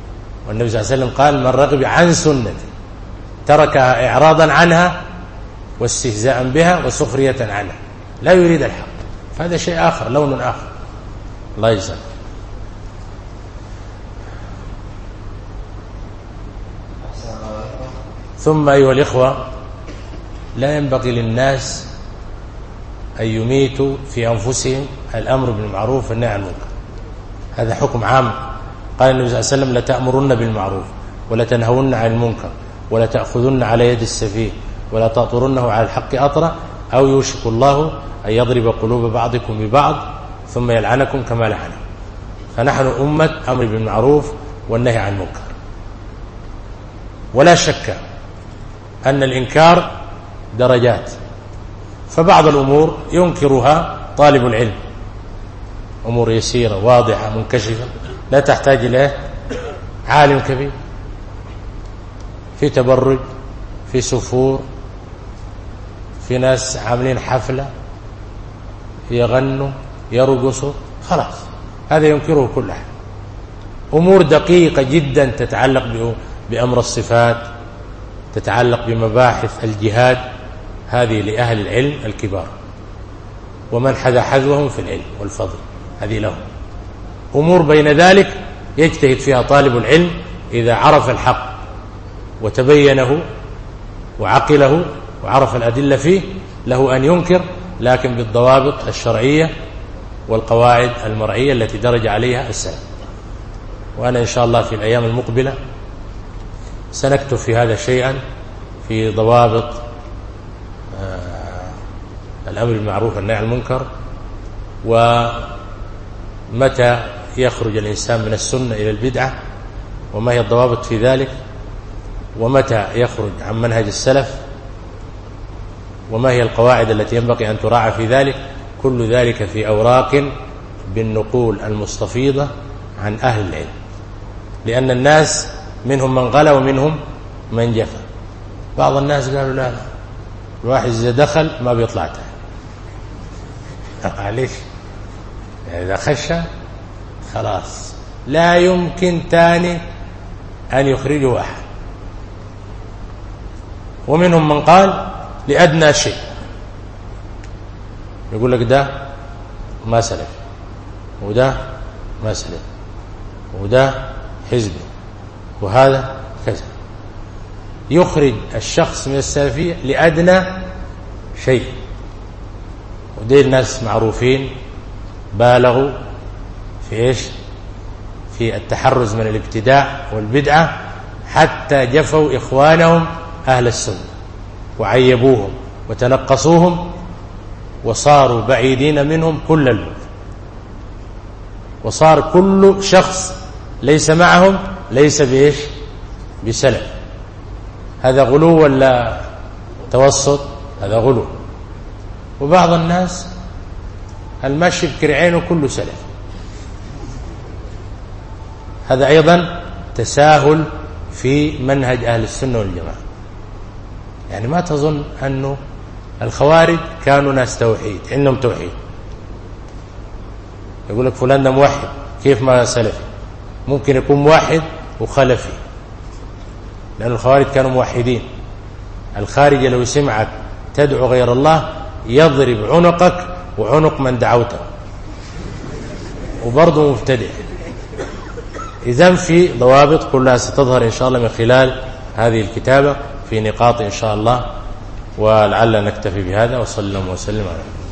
S1: والنبي صلى الله عليه وسلم قال من رغب عن سنتي تركها إعراضا عنها واستهزاء بها وسخرية عنها، لا يريد الحق، فهذا شيء آخر، لون آخر. الله يجزاك. ثم أيها الإخوة، لا ينبغي للناس أن يميتوا في أنفسهم الأمر بالمعروف والنهي عن المنكر. هذا حكم عام. قال النبي صلى الله عليه وسلم: لتأمرن بالمعروف ولتنهون عن المنكر ولتأخذن على يد السفيه ولا تأطرنه على الحق أطرا أو يوشك الله أن يضرب قلوب بعضكم ببعض ثم يلعنكم كما لعنه. فنحن أمة أمر بالمعروف والنهي عن المنكر. ولا شك أن الإنكار درجات، فبعض الأمور ينكرها طالب العلم، أمور يسيرة واضحة منكشفة لا تحتاج إليه عالم كبير، في تبرج، في سفور، في ناس عاملين حفلة يغنوا يرقصوا، خلاص هذا ينكره كل أحد. أمور دقيقة جدا تتعلق بأمر الصفات، تتعلق بمباحث الجهاد، هذه لأهل العلم الكبار ومن حذا حذوهم في العلم والفضل، هذه لهم. أمور بين ذلك يجتهد فيها طالب العلم إذا عرف الحق وتبينه وعقله وعرف الأدلة فيه، له أن ينكر، لكن بالضوابط الشرعية والقواعد المرعية التي درج عليها السلف. وأنا إن شاء الله في الأيام المقبلة سنكتب في هذا شيئا، في ضوابط الأمر بالمعروف والنهي عن المنكر، ومتى يخرج الإنسان من السنة إلى البدعة، وما هي الضوابط في ذلك، ومتى يخرج عن منهج السلف، وما هي القواعد التي ينبغي أن تراعى في ذلك. كل ذلك في أوراق بالنقول المستفيضة عن أهل العلم، لأن الناس منهم من غلا ومنهم من جفا. بعض الناس قالوا لا لا الواحد إذا دخل ما بيطلع تاني، معليش يعني إذا خش خلاص لا يمكن تاني أن يخرجه أحد. ومنهم من قال لأدنى شيء، يقول لك ده ما سلف وده ما سلف وده حزبي وهذا كذا، يخرج الشخص من السلفية لأدنى شيء. ودي الناس معروفين بالغوا في إيش؟ في التحرز من الابتداع والبدعة، حتى جفوا إخوانهم أهل السنة وعيبوهم وتنقصوهم وصاروا بعيدين منهم كل البعد، وصار كل شخص ليس معهم ليس بإيش؟ بسلف. هذا غلو ولا توسط؟ هذا غلو. وبعض الناس المشي بكرعينه كله سلف، هذا أيضا تساهل في منهج أهل السنة والجماعة. يعني ما تظن أنه الخوارج كانوا ناس توحيد، عندهم توحيد، يقول لك فلان ده موحد، كيف ما سلفي؟ ممكن يكون موحد وخلفي، لأن الخوارج كانوا موحدين. الخارج لو سمعك تدعو غير الله يضرب عنقك وعنق من دعوته، وبرضه مبتدع. إذن في ضوابط كلها ستظهر إن شاء الله من خلال هذه الكتابة في نقاط إن شاء الله، ولعل نكتفي بهذا. وصلى الله وسلم على